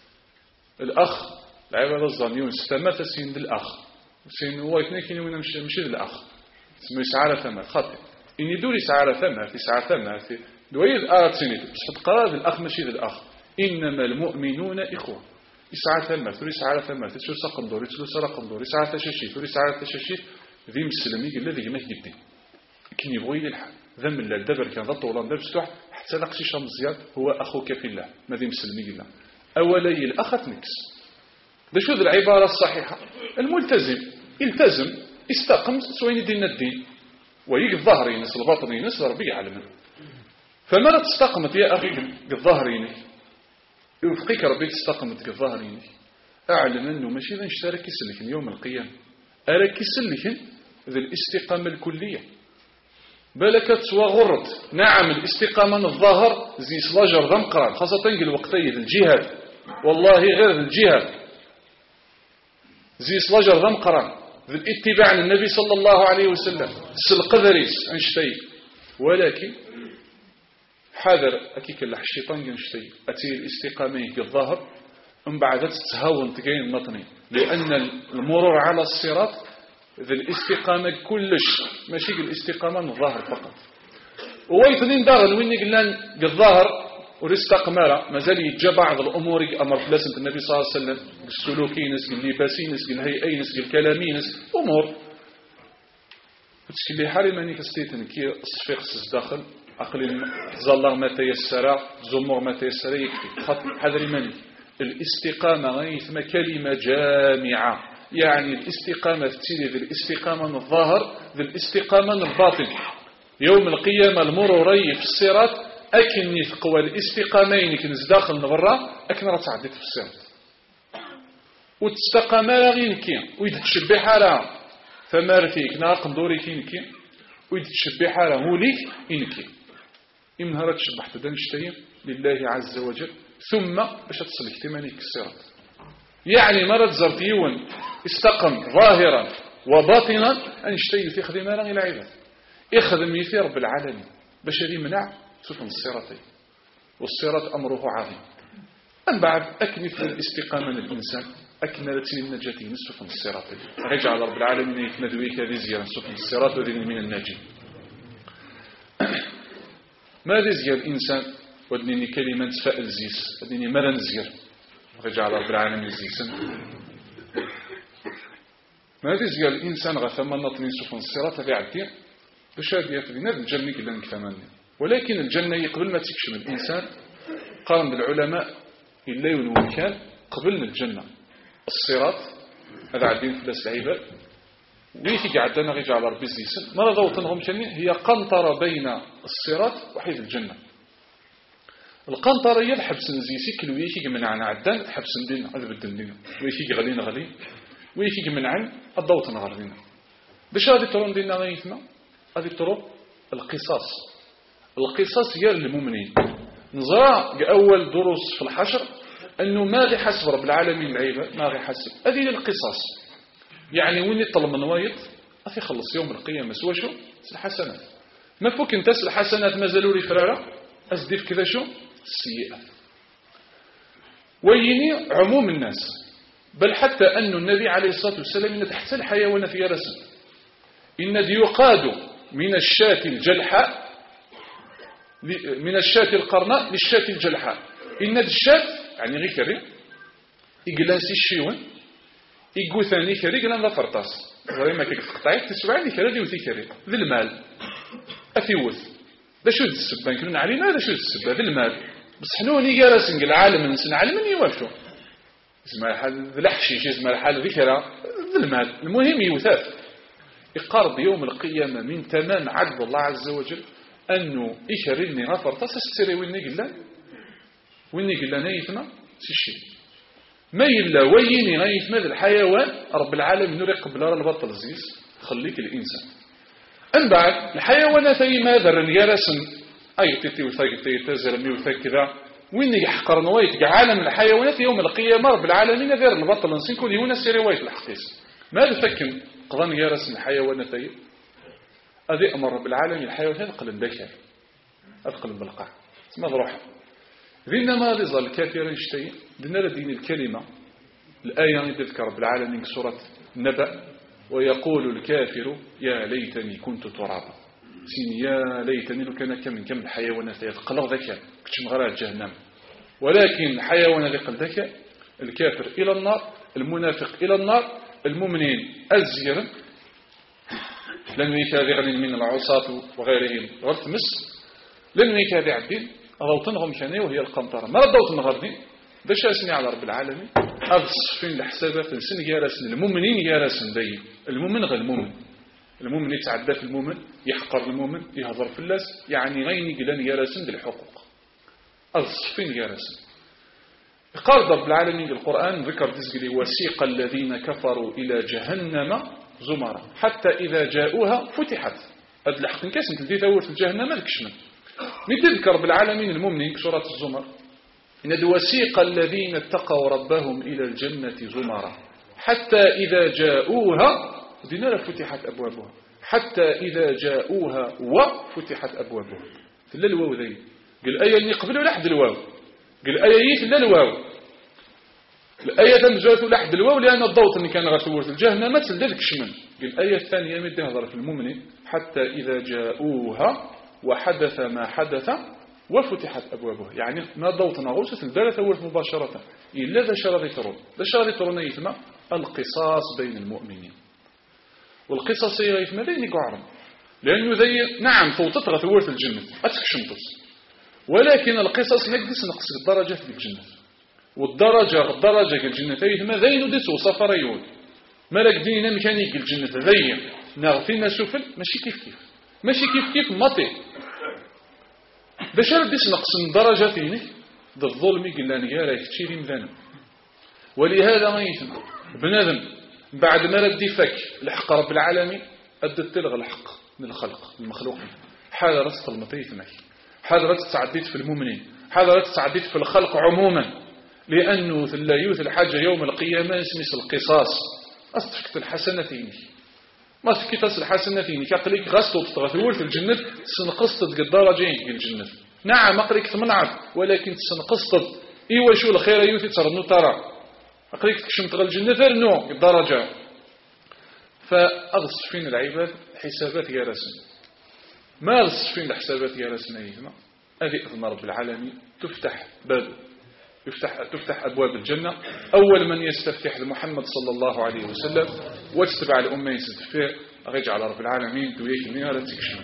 S1: الأخ العباد الظنيون استمت سين الأخ سين هو اثنين كينو مش مش الأخ اسمه يسعى ثمة خاطئ إن يدور يسعى ثمة في سعى ثمة في دويد آرت سنيد بس قرار الأخ مش الأخ إنما المؤمنون إخوة يسعى ثمة ثوري يسعى ثمة تسو سقم دوري تسو سرقم دوري يسعى تششي ثوري يسعى تششي ذي مسلمي الذي ما يجدي كن يبغي يلحق ذم الله الدبر كان ضط ولا دبر ستوح حتى نقصي شمزيات هو أخوك في الله ما ذي مسلمي الله أولي الأخ نكس ده شو ذي العبارة الصحيحة الملتزم التزم استقم سوين دين الدين ويجي الظهر ينس الباطن ينس ربي يعلمه فما تستقمت يا أخي الظهر ينك يوفقك ربي تستقمت الظهر ينك أعلم أنه ماشي ذا نشترك يسلك يوم القيامة أراك يسلك ذي الاستقامة الكلية بالك تسوى غرت نعم الاستقامة الظاهر زي سلاجر ذا مقران خاصة تنقل وقتي الجهاد والله غير الجهاد زي سلاجر ذا مقران ذي الاتباع للنبي صلى الله عليه وسلم السلق ذريس انشتي ولكن حاذر أكيك اللح الشيطان ينشتي أتي الاستقامة في الظاهر من بعد تتهاون تقين النطني لأن المرور على الصراط ذي الاستقامة كلش ماشي الاستقامة الظاهر فقط وويثنين داغل وين قلنا الظاهر ورستقمارة مازال يتجا بعض الأمور أمر فلاسة النبي صلى الله عليه وسلم السلوكي نسق اللباسي نسق الهيئي نسق الكلامي نسق أمور وتشكلي حالي ماني كستيتن كي الصفيق الداخل أقل الله ما تيسر زمور ما تيسر يكفي حذري ماني الاستقامة غيثم كلمة جامعة يعني الاستقامة تسيري ذي الاستقامة الظاهر ذي الاستقامة الباطن يوم القيامة المروري في الصراط أكن يثقوى الاستقامين كنز داخل نبرا أكن رتعدت في الصراط وتستقام لا غير كي ويتشبه حالها فمارتيك ناق ندوريك إنكي ويتشبح على هوليك إنكي إمن هرا تشبح تدنشتين لله عز وجل ثم باش تصل اجتمانيك الصراط يعني مرض زرتيون استقم ظاهرا وباطنا أنشتين في خدمة إلى عباد يخدم يثير رب العالمين باش يمنع سفن الصراطين والصراط أمره عظيم من بعد أكنف الاستقامة للإنسان أكملت النجاة نصف من الصراط رجع رب العالمين يتمدويك هذه زيارة نصف من الصراط وذين من الناجين ماذا زيار الإنسان ودنيني كلمة تفائل زيس ودنيني مرن زيار رجع رب العالمين زيسا ماذا زيار الإنسان غثما نطني نصف من الصراط هذه عدين بشاد يفدينا الجنة كلا نكتماني ولكن الجنة يقبل ما تكشم الإنسان قارن بالعلماء إلا ينوي كان قبلنا الجنة الصراط هذا عدين فلاس العباد ويثي قعدنا غيجي على ربي زيسن مرة ضوطنهم كني هي قنطرة بين الصراط وحيث الجنة القنطرة هي الحبس نزيسي كل ويثي من عن عدان الحبس ندينا هذا بدل لنا ويثي غلينا غلي ويثي من عن الضوطنا غلينا باش هذه ترون دينا غيثنا هذه ترون القصاص القصاص هي للمؤمنين نزرع أول دروس في الحشر أنه ما غي حسب رب العالمين العباد ما غي حسب هذه القصاص يعني وين يطلب من وايد أفي خلص يوم القيامة سوى شو الحسنات ما فوك انت الحسنات ما زالوا لي فرارة أزدف كذا شو السيئات ويني عموم الناس بل حتى أن النبي عليه الصلاة والسلام إن تحت الحيوان في رسم إن يقاد من الشاة الجلحاء من الشاة القرناء للشاة الجلحاء إن الشاة يعني غير كري يقلاسي الشيوان يقول ثاني كري قلنا لا فرطاس غير ما كتقطعي تسبعني كري ديوتي كري ذي المال أثيوث ذا شو السبان كنا علينا هذا شو السبان ذي المال بس حنوني جالس نقول عالم نسن عالم من يوافقوا اسمع الحال ذي الحشيش اسمع الحال ذي كرا ذي المال المهم يوثاف يقارب يوم القيامة من تمام عدل الله عز وجل أنه إشاريني غفر تسستري ويني قلنا ويني قلنا نايثنا سيشي ما يلا ويني غايثنا الحيوان رب العالمين نريق بلا البطل الزيز خليك الإنسان أن بعد الحيوانات أي ماذا رنجارسن أي تتي وثاق تيتا زرمي وثاق كذا ويني يحقر نوايت عالم الحيوانات يوم القيامة رب العالمين غير البطل نسين كل هنا سيري وايت الحقيس ماذا فكن قضان جارسن الحيوانات أي هذه أمر رب العالمين الحيوان هذا قلب بكر هذا قلب بالقاع ما ضروح ذينا ما رضا الكافر يشتي دنا لدين الكلمة الآية تذكر رب العالمين سورة النبأ ويقول الكافر يا ليتني كنت ترابا سين يا ليتني لو كان كم كم الحيوانات يتقلق ذكاء كتش مغرات جهنم ولكن الحيوان اللي قل ذكاء الكافر إلى النار المنافق إلى النار المؤمنين الزير لن يكاذغني من العصاة وغيرهم غلط مس لن يكاذغ عبدين أضوطنهم كاني وهي القنطرة ما ردوت الغردين باش أسني على رب العالمين أبصفين لحسابة في السن يارسن المؤمنين يارسن دي المؤمن غير المؤمن المؤمن يتعدى في المؤمن يحقر المؤمن يهضر في الناس يعني غيني قلان يارسن بالحقوق أبصفين يارسن قال رب العالمين القرآن ذكر دزقلي وسيق الذين كفروا إلى جهنم زمرا حتى إذا جاءوها فتحت هذا الحق نكاس انت دي ثور في الجهنم الكشمن نتذكر بالعالمين المؤمنين سورة الزمر إن وسيق الذين اتقوا ربهم إلى الجنة زمرا حتى إذا جاءوها دينا فتحت أبوابها حتى إذا جاءوها وفتحت أبوابها في الواو ذي قال آية اللي قبله لحد الواو قال آية في الواو الآية تمزوت لحد الواو لأن الضوط اللي كان غسور في الجهنم ما تسلدك شمن الآية الثانية مدى هذا في المؤمن حتى إذا جاءوها وحدث ما حدث وفتحت أبوابها يعني ما ضوط نغوصة الدالة ثورت مباشرة إلا ذا شرغي ترون ذا شرغي ترون يثمى القصاص بين المؤمنين والقصاص يثمى ذين قعرم لأنه ذي نعم فوتت غثورت الجنة أتكشمتس ولكن القصص نقدس نقص الدرجة في الجنة والدرجة الدرجة الجنة ما ذين دس وصفر يود ملك ديننا ميكانيك الجنة ذين نغفينا سفل ماشي كيف كيف ماشي كيف كيف مطي باش رديس نقص الدرجة فيني ذا الظلم قلنا نيارا يكتشيري مذنب ولهذا ما يثم بنادم بعد ما ردي فك الحق رب العالمين أدت تلغى الحق من الخلق المخلوقين. حاضرت طلمتي معي، حاضرت تعديت في المؤمنين، حاضرت تعديت في الخلق عموما، لأنه لا يوث الحاجة يوم القيامة اسمس القصاص. أصدفكت الحسنتين ما تكتس الحسنتين كقليك غسط وتغثور في الجنة سنقصت الدرجين في الجنة. نعم أقليك تمنعت ولكن سنقصت إيوا شو الخير يوثي ترنو ترى أقليك تكشم تغل الجنة ثرنو الدرجة. فأغص فين العباد حسابات يا رسم ما أغص فين الحسابات يا رسم أيهما هذه أذن رب العالمين تفتح باب يفتح تفتح أبواب الجنة. أول من يستفتح محمد صلى الله عليه وسلم واتبع الأمة يستفتح أرجع على رب العالمين دويك المياه تكشم.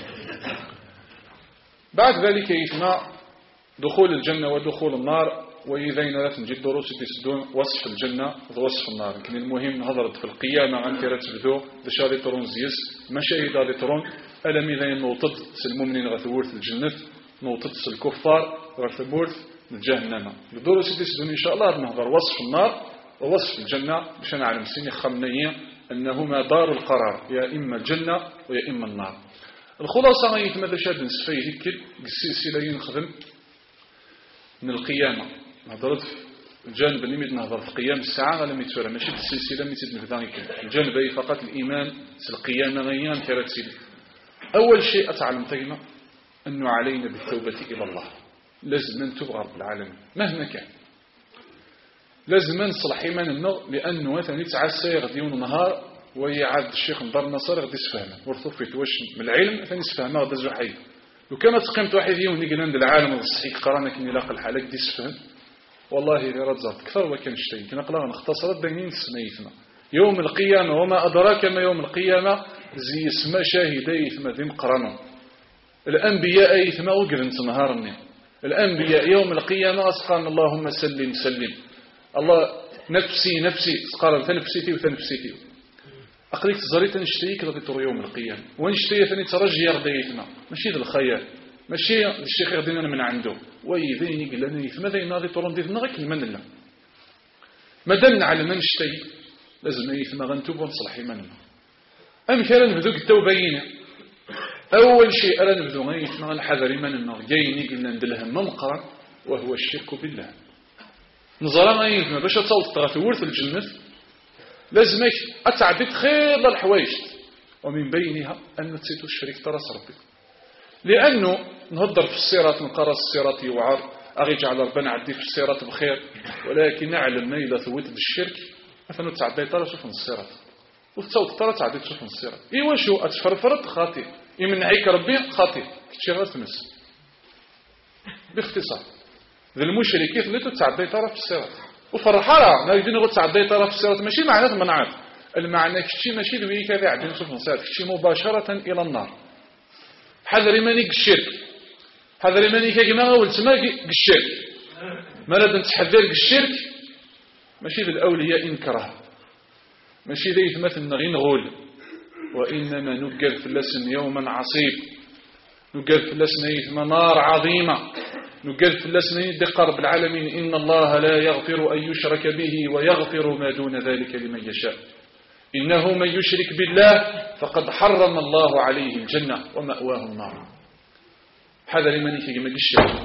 S1: بعد ذلك يتمع دخول الجنة ودخول النار. وإذا لا تنجد دروس تسدون وصف الجنة ووصف النار. لكن المهم نهضرت في القيامة عن كرة تبدو دشاري ترون زيس مشاهد هذه ترون ألم إذا نوطد سلمؤمنين غثورث الجنة نوطد الكفار غثورث الجهنم. الدروس تسدون إن شاء الله نهضر وصف النار ووصف الجنة باش نعلم سيني خمنية أنهما دار القرار يا إما الجنة ويا إما النار. الخلاصة غاية ماذا شاد نسفيه هيك السلسلة ينخدم من القيامة. نهضرت الجانب اللي ميت نهضر في قيام الساعة لم يتفرع ماشي في السلسلة ميت نبدا الجانب أي فقط الإيمان في القيامة غيان كرات سيدي. أول شيء أتعلم طينا أنه علينا بالتوبة إلى الله. لازم نتوب رب العالمين مهما كان. لازم نصلح إيماننا لأنه مثلا يتعسى يغديون نهار ويعاد الشيخ نضر نصر غادي يسفهمه ورثو في توش من العلم ثاني يسفهمه غادي يزو حي. لو كما تقيمت واحد يوم يقول عند العالم الصحيح قرانا كني لاقى الحالة قد يسفهم والله إذا رزقت كثر وكان شتي كنا قلنا نختصرت بينين سميتنا يوم القيامة وما أدراك ما يوم القيامة زي اسم شاهدي ثم ذي مقرنون. الأنبياء أي ثم وقرنت نهارني الأنبياء يوم القيامة أسقان اللهم سلم سلم الله نفسي نفسي قال ثنفسيتي وثنفسيتي أقليك تزاريت نشتيك لغاية ترى يوم القيامة ونشتي ثاني ترجي يغديتنا ماشي ذا الخيال ماشي الشيخ يغدينا من عنده ويذيني قال لنا يثما ذي ناضي ترون ديثنا غير كلمة الله مادام على ما نشتي لازم يثما غنتوب ونصلح إيماننا. أم كان نبدو التوبين أول شيء ألا نبدو غير يثما غنحذر إيماننا جايني قلنا ندلهم ممقرا وهو الشرك بالله. نظرا غير يثما باش تصوت تغثورث الجنة لازمك أتعدد خير الحوايج ومن بينها أن تسيتو الشريك ترى ربي. لأنه نهضر في الصراط نقرأ الصراط يوعر أغيج على ربنا عدي في الصراط بخير ولكن نعلم ما إذا ثويت بالشرك مثلا تعدي ترى شوف الصراط وتصوت ترى تعدي شوف الصراط إيوا شو أتفرفرت خاطئ يمنعيك ربي خاطئ كتشي غير تمس باختصار ذا المشركين اللي تعدي ترى في الصراط وفرحارة نريدين نقول تعدي طرف الصراط ماشي معناه منعات المعنى كشي ماشي ذوي كذا عدين نشوف نصاد كشي مباشرة إلى النار. حذر مانيك الشرك حذر مانيك يا جماعة والسماء الشرك ما لازم نتحذر الشرك ماشي بالأولياء إنكره ماشي ذي مثل غير نغول وإنما نقل في اللسن يوما عصيب نقل في اللسن يثم نار عظيمة نقل في اللسن يدق رب العالمين إن الله لا يغفر أن يشرك به ويغفر ما دون ذلك لمن يشاء إنه من يشرك بالله فقد حرم الله عليه الجنة ومأواه النار. هذا لمن يجمع الشرك.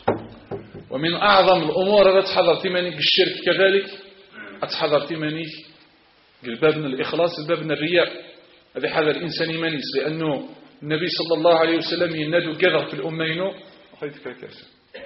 S1: ومن أعظم الأمور التي حضرت منك الشرك كذلك أتحضرت منك الباب من الإخلاص الباب من الرياء. هذا حذر الإنسان يمانيس لأنه النبي صلى الله عليه وسلم ينادوا كذا في الأمين أخذتك الكاسة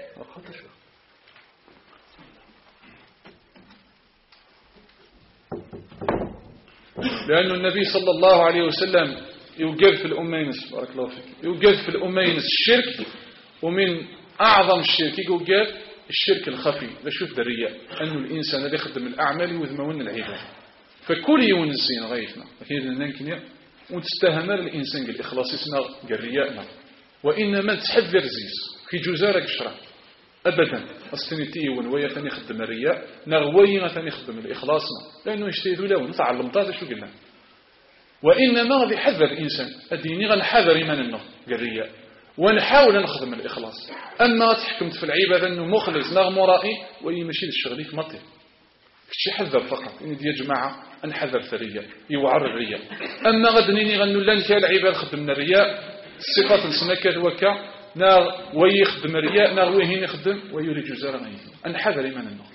S1: لأن النبي صلى الله عليه وسلم يوقف في الأمين بارك الله فيك يوقف في الأمين الشرك ومن أعظم الشرك يوقف الشرك الخفي لا شوف الرياء أنه الإنسان اللي يخدم الأعمال ويذمون العباد فكل يوم الزين غايتنا لكن نمكن وتستهمر الإنسان الإخلاص اسمه الرياء وإنما تحذر زيس في جزارك شرع أبدا أستنتي ونوية ثاني يخدم الرياء نغوينا ثاني يخدم الإخلاص لأنه يشتهد له نتعلم طاز شو قلنا وإنما غادي يحذر الإنسان أديني غنحذر إيماننا الرياء ونحاول نخدم الإخلاص. أما تحكمت في العبادة أنه مخلص نغ مرائي وهي ماشي الشغل في مطي كشي حذر فقط إن دي يا جماعة أنحذر الرياء يوعر الرياء. أما غدنيني غنو لان كالعباد خدم الرياء الصفات السنكات وكا نار ويخدم الرياء نار ويهين يخدم ويريد جزارة غيثم أنحذر إيمان النار.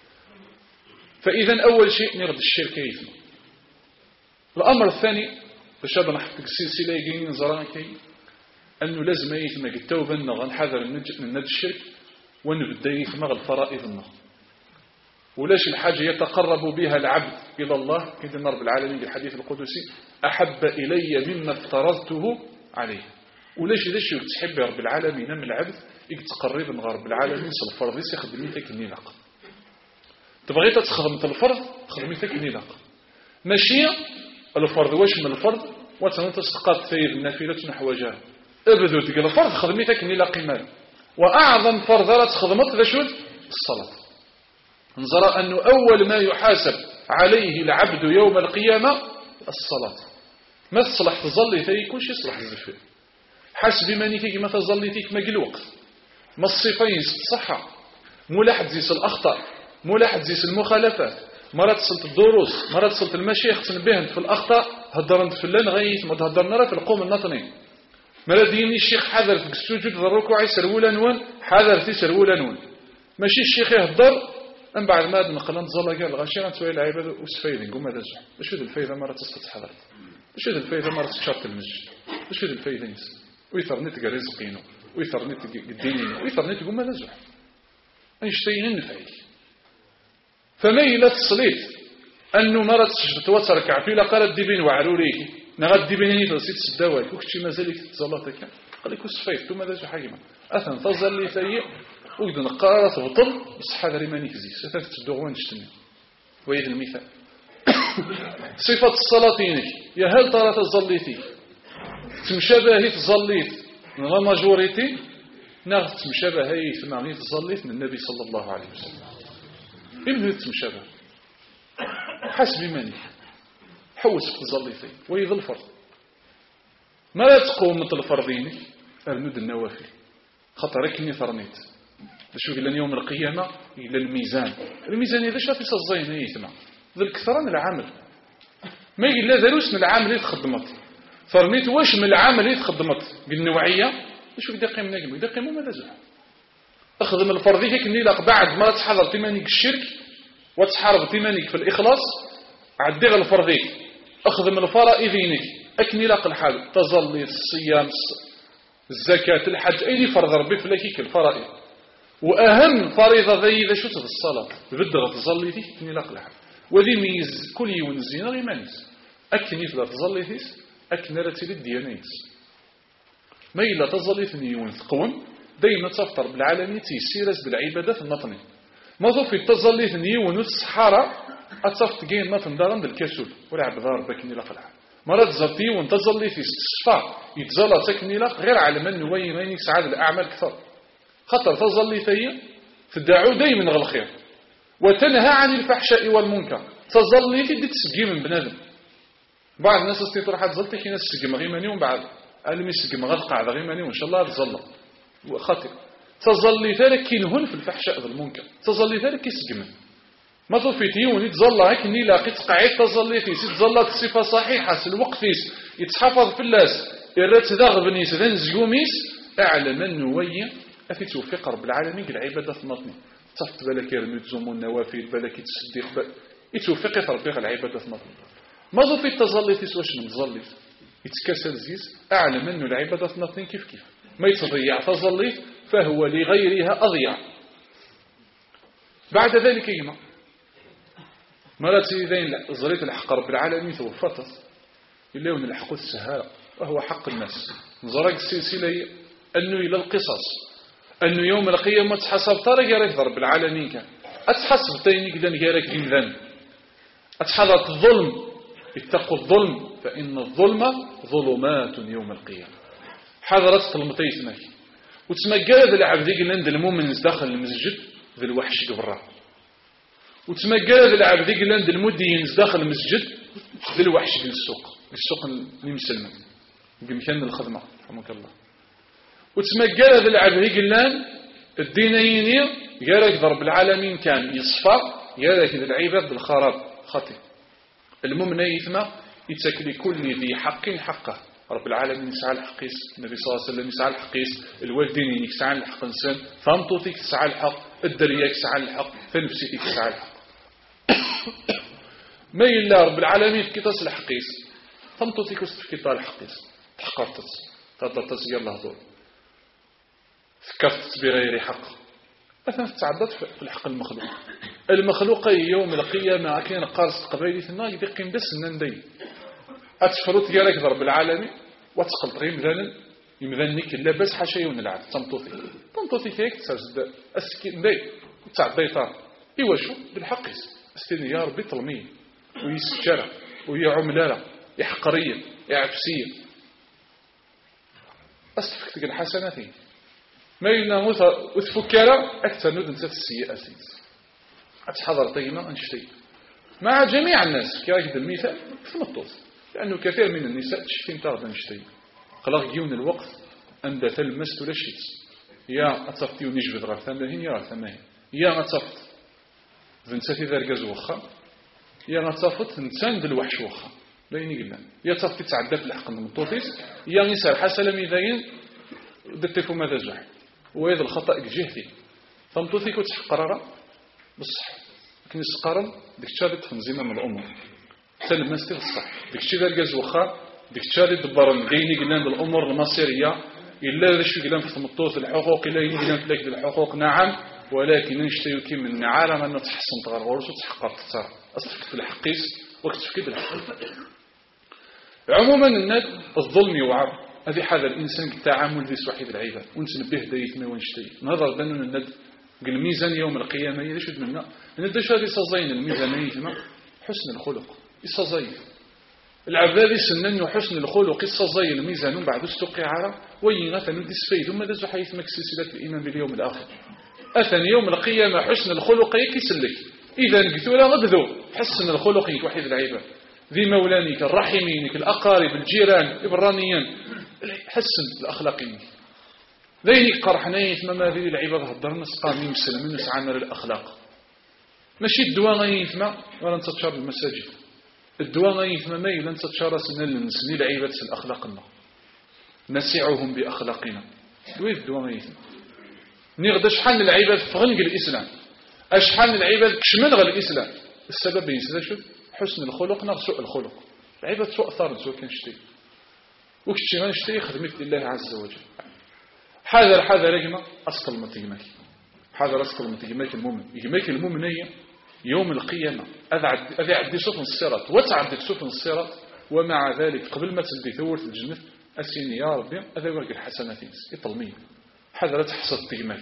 S1: فإذا أول شيء نغد الشرك يثم. الأمر الثاني باش هذا نحطك السلسلة يجيني نزرانكي أنه لازم يثم التوبة النغ نحذر من ند الشرك ونبدأ يثم الفرائض النغ ولاش الحاجة يتقرب بها العبد إلى الله كما رب العالمين بالحديث القدسي أحب إلي مما افترضته عليه. ولاش إذا شو تحب رب العالمين من العبد يتقرب من رب العالمين الفرض يخدم يتك النلاق تبغي تخدم الفرض تخدم يتك النلاق ماشي الفرض واش من الفرض وتنت تسقط في النافلة نحوجها ابدو تلقى الفرض خدم يتك النلاق مال وأعظم فرض لا تخدمت ذا شو الصلاة. نظر أنه أول ما يحاسب عليه العبد يوم القيامة الصلاة. ما تصلح تظلي ثي كل شيء صلح الزفير حسب مانيك ما تظلي فيك ما الوقت ما الصفين الصحة ملاحظ زيس الأخطاء ملاحظ زيس المخالفات مرات تصلت الدروس مرات تصلت المشايخ تنبهن في الأخطاء هدرنت في اللين غيث ما تهدرنا في القوم النطنين مرات ديني الشيخ حذر في السجود الركوع يسرول نون حذر في سرول نون ماشي الشيخ يهدر أم بعد ما نقلنا نتظل قال غاشي غنتسوي العباد وسفايدين قوم هذا زح باش هذه الفايدة مرة تسقط حضرت باش هذه الفايدة مرة تشرط المسجد باش هذه الفايدة نس ويثرنيت رزقينه ويثرنيت قدينينه ويثرنيت قوم هذا زح أنشتين نفعي فما إلا تصليت أنه مرة تشجد وتركع في لقالت ديبين وعروريه نغاد ديبيني ترسيت سداوات وكشي مازالك تظلتك قال لك وسفايد ثم هذا زح حاجة أثن تظل لي ثيء ويقدر نقرأ تبطل بس حذر ما نكزي ستة الدغوان تشتني ويد المثال صفة الصلاتينك يا هل ترى تظليتي تمشابهي تظليت لا ماجوريتي ناخذ تمشابهي ثمانية تظليت من النبي صلى الله عليه وسلم إمهي تمشابه حسب ماني حوس في تظليتي ويد الفرض ما لا تقوم مثل فرضينك المد النوافل خطرك اني ثرنيت شوف إلى يوم القيامة إلى الميزان الميزان إذا شاف يصزين يسمع ذا الكثران العمل ما يقول لا ذروس من العمل اللي تخدمت فرنيت واش من العمل اللي تخدمت بالنوعية شوف إذا قيم نجم إذا قيموا ما لازم أخذ من الفرضية كني لك بعد ما تحضر تمانيك الشرك وتحارب تمانيك في الإخلاص عديغ الفرضية أخذ من الفرائضينك أكني لك الحال تظلي الصيام الزكاة الحج أي فرض ربي فلكيك الفرائض وأهم فريضة ذي إذا شوت الصلاة بدغة تظلي فيك كني لا قلحة وذي ميز كل يوم الزينة غير مانيس أكني فلا تظلي فيك أكني رتيل الديانيس ما إلا تظلي ثني يوم ثقون دايما تفطر بالعالمية تيسيرس بالعبادات النطني ما ظفي تظلي ثني يوم الصحارى أتصفت جين نطن دارن بالكسول ولا عبدار بكني لا قلحة مرات زرتي وانتظلي في الصفا يتزلى تكني لا غير على من وين وين سعاد الأعمال كثر خطر تظلي ثي تدعو دايما غير الخير وتنهى عن الفحشاء والمنكر تظلي في دي تسقي من بنادم بعض الناس استطرح تظلتي كي ناس تسقي مغيماني ومن بعد قال لي يسقي مغاد قاعده غيماني وان شاء الله تظل وخطر تظلي ذلك كينهن في الفحشاء والمنكر تظلي ذلك يسقي ما ضفيتي وني تظل هيك ني لاقيت قاعد تظلي في تظلت صفه صحيحه الوقت يتحفظ في اللاس الرات ذا بنيس ذا نزيوميس اعلم النويه أفي توفيق رب العالمين العبادة النطني تصفت بالك يرمي تزوم النوافل بالك تصدق يتوفيق ربي العبادة النطني ما ظفي تظلي تسواش من تظلي يتكسر زيز أعلم أنه العبادة النطني كيف كيف ما يتضيع تظلي فهو لغيرها أضيع بعد ذلك يما مرات إذين زريت الحق رب العالمين توفت إلا من الحق السهارة وهو حق الناس نزرق السلسلة أنه إلى القصص أنه يوم القيامة تحسب طارق يارك رب العالمين كان أتحسب تينيك دان يارك جمذان أتحضر الظلم اتقوا الظلم فإن الظلم ظلمات يوم القيامة حضرت المطيسنك وتمجال ذا العبد قلند المؤمن داخل المسجد ذا الوحش قبرا وتمجال ذا العبد قلند المدين داخل المسجد ذا الوحش في السوق السوق المسلم بمكان الخدمة رحمك الله وتمجال ذا العبد قلند الدينيين قالك ضرب العالمين كان يصفى يا ذاك العباد بالخراب خطي المؤمن يثمى يتكلي كل ذي حق حقه رب العالمين يسعى الحقيس النبي صلى الله عليه وسلم يسعى الحقيس الوالدين يسعى الحق انسان فامطوتك تسعى الحق الدريه يسعى الحق فنفسيتك تسعى الحق ما إلا رب العالمين في كتاس الحقيس فامطوتك في كتاس الحقيس تحقرت تقدر تسير الله دور فكرت بغير حق مثلا تعدت في الحق المخلوق المخلوق يوم القيامة كان قارص قبيلي ثنا يدقين بس النندي أتفرط يارك رب العالمين وتقلط غير مذانا يمذنك إلا بس حاشا يون العاد تمطوثي تمطوثي فيك تسجد أسكين دي تعدي طار إيوا شو بالحقيس استني يا ربي طلمين ويسجرة ويا عملالة يا حقرية يا عفسية أستفكتك الحسناتين ما يلنا وتفكر أكثر ندن ست السيئات أتحضر طينا أنشتي مع جميع الناس كي راكد المثال في مطوط لأنه كثير من النساء تشكين تغضى أنشتي خلاق يون الوقت أن تلمست ولا شيت يا أتصفتي ونجبد غير ثمانين يا ثمانين يا أتصفت ذنساتي ذا رقاز وخا يا أتصفت نتسان بالوحش وخا بيني قلنا يا تصفتي تعدى في الحق المطوطيس يا نساء حسن ميذاين دتفو ماذا زوح وهذا الخطأ جهدي فمطوثيك وتحقرر بالصح لكن السقارم ديك تشاري تخنزينا من الأمور تلمستي الصح ديك تشاري الجاز وخا ديك تشاري دبرن غيني قلنا الأمور المصيرية إلا ذا شو قلنا في المطوث الحقوق إلا يني قلنا في الحقوق نعم ولكن نشتري من عالم أن تحسن تغرغرش وتحقر تتصار أصلك في الحقيس وقت تفكيد الحق عموما الناس الظلم يوعر هذه حاجة الإنسان التعامل ذي وحيد العباد ونتنبه دايت ما ونشتري نظر بأنه الند قل الميزان يوم القيامة إذا شد منا الند شاد يصزين الميزان يجمع حسن الخلق يصزين العباد سنن حسن الخلق يصزين الميزان بعد استقي على وينغث ندي سفيد ثم دزو حيث مك سلسلة الإيمان باليوم الآخر أثن يوم القيامة حسن الخلق يكسلك إذا نقتولا غبذو حسن الخلق وحيد العباد ذي مولانيك الرحمينك الأقارب الجيران إبرانيين حسن الأخلاقيين ذينك قرحنايت ما ذي العباد هدرنا سقامين مسلمين نسعنا للأخلاق ماشي الدواء غيثما ولا نتشار المساجد الدواء غيثما ما إلا نتشار سنة لنسني العباد الأخلاقنا نسعهم بأخلاقنا دويث الدواء غيثما نغد شحال العباد فغنق الإسلام أشحال العباد كشمنغ الإسلام السبب ينسى شو حسن الخلق نغ سوء الخلق العباد سوء ثار سوء كنشتي وكتشي غنشتي خدمة الله عز وجل حذر حذر يجمع أسقل متجمك حذر أسقل متجمك المؤمن يجمك المؤمن هي يوم القيامة أذي عدي سفن الصراط وتعدي سفن الصراط ومع ذلك قبل ما تلدي ثورة الجنة أسيني يا ربي أذي ورق الحسنات يطلمين حذر تحصد تجمك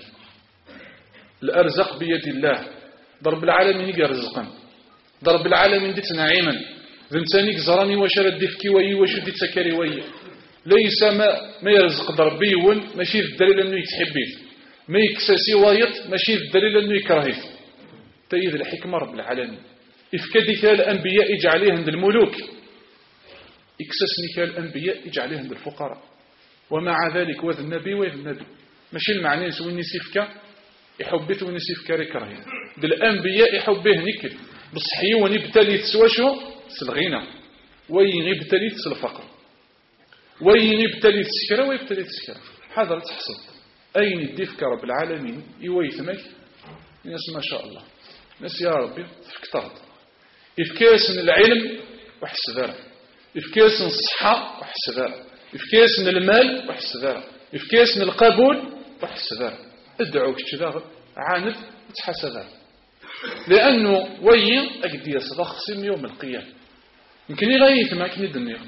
S1: الأرزق بيد الله ضرب العالمين يجي رزقا ضرب العالمين ديت نعيما ذنتانيك زراني وشرد دفكي وي وشدي تسكري وي ليس ما ما يرزق ضربي ون ماشي الدليل انه يتحبيه ما يكساسي وايط ماشي الدليل انه يكرهيه تأييد الحكمة رب العالمين إفكادك الأنبياء اجعليه عند الملوك إكساسنك الأنبياء اجعليه عند الفقراء ومع ذلك وذ النبي وذ النبي ماشي المعنى سوى نسيفك يحبث ونسيفك ركرهيه دل الأنبياء يحبه نكل بصحي ونبتلي تسواشو سلغينا وين يبتلي تسلفقر وين يبتلي تسكرة ويبتلي تسكرة هذا تحصل أين يدفك رب العالمين يويثمك الناس ما شاء الله ناس يا ربي فكترت إفكاس العلم وحسذارة إفكاس الصحة وحسذارة إفكاس المال وحسذارة إفكاس القبول وحسذارة ادعوك كذا عاند وتحسذارة لأنه وين أقد يصدق سن يوم القيامة يمكن يغيثمك ندنيا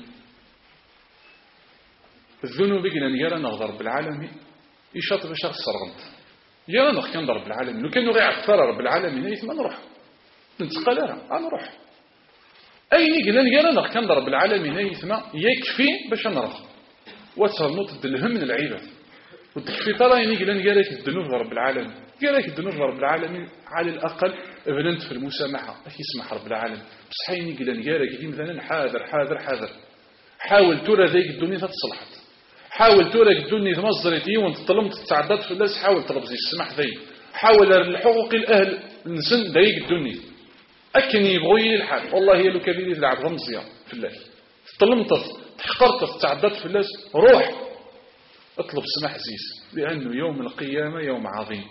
S1: الذنوب قلنا يرى نغضر بالعالمين يشاطر شخص صرغنت يرى نغ كان ضرب العالمين لو كانوا غير عفار رب العالمين يثم نروح ننتقل لها نروح أين قلنا يرى نغ كان ضرب العالمين يثم يكفي باش نروح وتصرنوت الدلهم من العيبة وتكفي ترى يعني قلنا يراك الذنوب رب العالمين يراك الذنوب رب العالمين على الأقل ابننت في المسامحة أخي يسمح رب العالمين بس حيني قلنا يراك دي مثلا حاذر حاذر حاذر حاول ترى ذيك الدنيا تتصلحت حاول تورك الدنيا تمصدرتي وانت طلمت تتعدد في الناس حاول تلبزي السمح ذي حاول الحقوق الأهل نسن دايق الدنيا أكن يبغي الحال والله هي لو كبير يلعب غمزية في الله طلمطف تحقرت تعدت في الله روح اطلب سماح عزيز لأنه يوم القيامة يوم عظيم.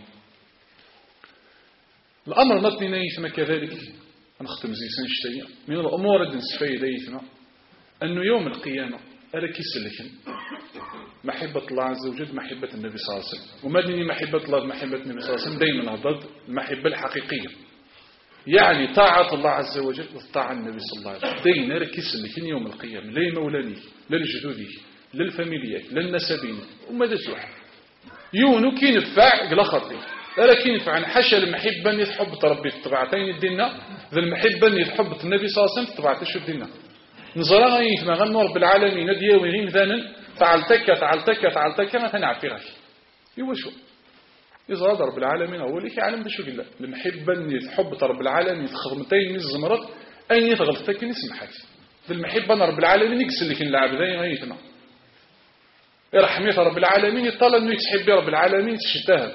S1: الأمر نطني نيثنا كذلك نختم زيسان شتية من الأمور التي نسفي ليثنا أنه يوم القيامة ألا كيسلكن محبة الله عز وجل محبة النبي صلى الله عليه وسلم ومدني محبة الله محبة النبي صلى الله عليه وسلم دائما ضد المحبة الحقيقية يعني طاعة الله عز وجل وطاعة النبي صلى الله عليه وسلم دائما ألا كيسلكن يوم القيامة لا مولاني لا لجدودي لا الفاميليات لا النسبين وماذا سوح يونو كي ندفع قلا خطي لكن يدفع حاشا المحبة اللي تحب تربي الطبعتين الديننا ذا المحبة اللي تحب النبي صلى الله عليه وسلم الطبعتين شو الديننا نزرها يثما غنور بالعالمين نديا وغين ذانا تعالتك تعالتك تعالتك ما تنعرف فيها يوا شو يزرى رب العالمين هو اللي يعلم بشو الله المحبة اللي تحب رب العالمين تخدمتين من الزمرات أن يتغلطك نسمحك ذا المحبة رب العالمين يكسل لك العبد غيثنا رحمة رب العالمين يطلع انه يتحب رب العالمين تشتهد.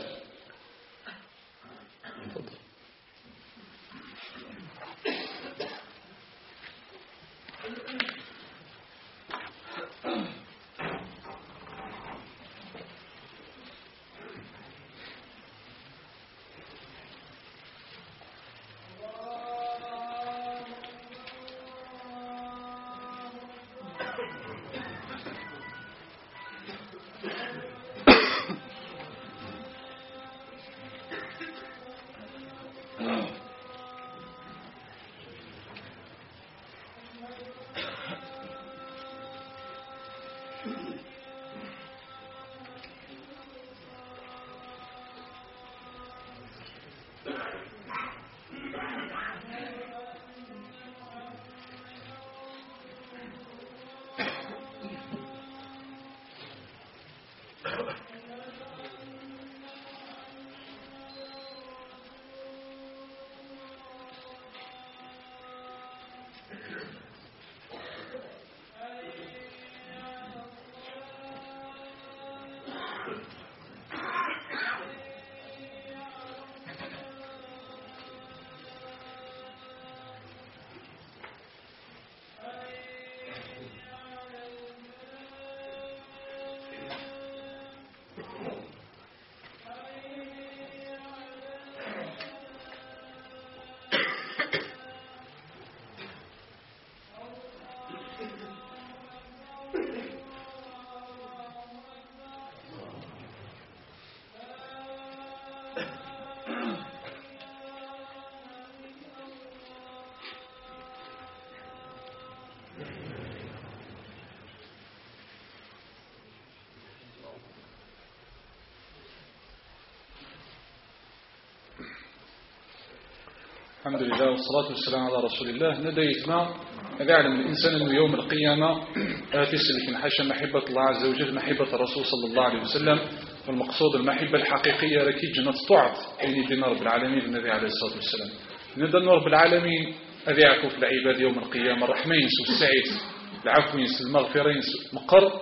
S1: الحمد لله والصلاة والسلام على رسول الله. نديتنا أن يعلم الإنسان أنه يوم القيامة تسلك حاشا محبة الله عز وجل محبة الرسول صلى الله عليه وسلم والمقصود المحبة الحقيقية لكي جنة طعت أين دين رب العالمين النبي عليه الصلاة والسلام. ندى رب العالمين أذي يعكف العباد يوم القيامة الرحمين والسعيد العفوين المغفرين مقر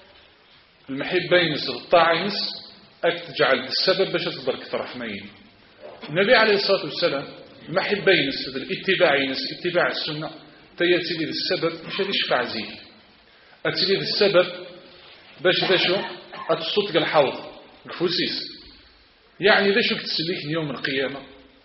S1: المحبين الطاعين أكتجعل بالسبب باش تدرك رحمين. النبي عليه الصلاة والسلام محبين السبب الاتباعين اتباع السنة تيأتي لي السبب باش يشفع زيه أتي لي السبب باش داشو أتصدق الحوض الفوسيس يعني داشو كتسليك يوم القيامة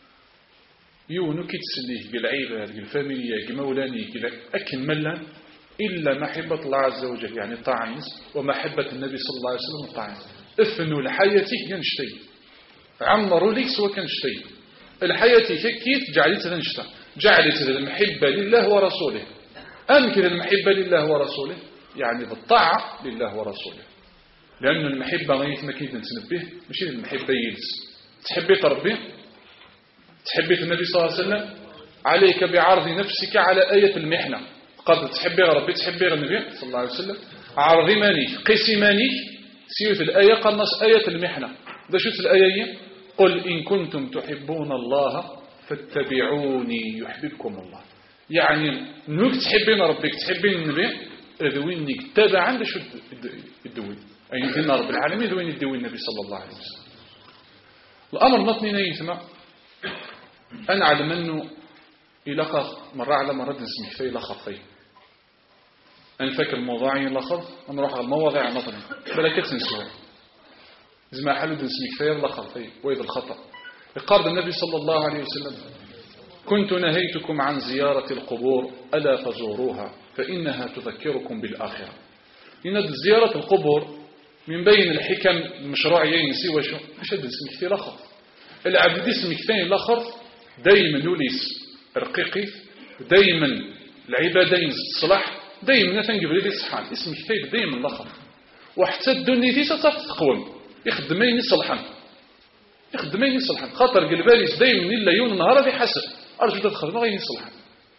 S1: يونو كتسليك بالعباد بالفاميليا كمولاني كذا أكملا إلا محبة الله عز وجل يعني الطاعين ومحبة النبي صلى الله عليه وسلم الطاعين افنوا لحياتك ينشتي عمروا ليك سوا كنشتي الحياة كيف جعلت تنشتا جعلت المحبة لله ورسوله أم كذا المحبة لله ورسوله يعني بالطاعة لله ورسوله لأن المحبة غيث ما كيف نتنبه مش المحبة يلس تحبي تربي تحبي النبي صلى الله عليه وسلم عليك بعرض نفسك على آية المحنة قد تحبي ربي تحبي النبي صلى الله عليه وسلم عرضي مانيك قيسي مانيك سيوت الآية قنص آية المحنة ده شوت الآية قل إن كنتم تحبون الله فاتبعوني يحببكم الله يعني نوك تحبين ربك تحبين النبي ذوينك تابعا لشو الدوين أي دين رب العالمين ذوين الدوين النبي صلى الله عليه وسلم. الأمر نطني نيثما أنا علم أنه إلا مرة على مرة نسمي كفاية إلا خطي أنا فاكر الموضوعين إلا خط نروح على المواضيع نطني بلا كتنسوها زي حلو نسمي كفاية إلا خطي وإذا الخطأ قال النبي صلى الله عليه وسلم كنت نهيتكم عن زيارة القبور ألا فزوروها فإنها تذكركم بالآخرة. إن زيارة القبور من بين الحكم المشروعيين سوى شو مش هذا اسم كثير آخر العبد اسم كثير الآخر دايما يوليس رقيقي دايما العبادين الصلاح دايما تنقبل لي صحان اسم كثير دايما الآخر وحتى الدنيا دي ستقوم يخدمين يصلحن يخدمين يصلحن خاطر قلباليس دايما إلا يوم النهار في حسن أرجو تدخل ما غير يصلحن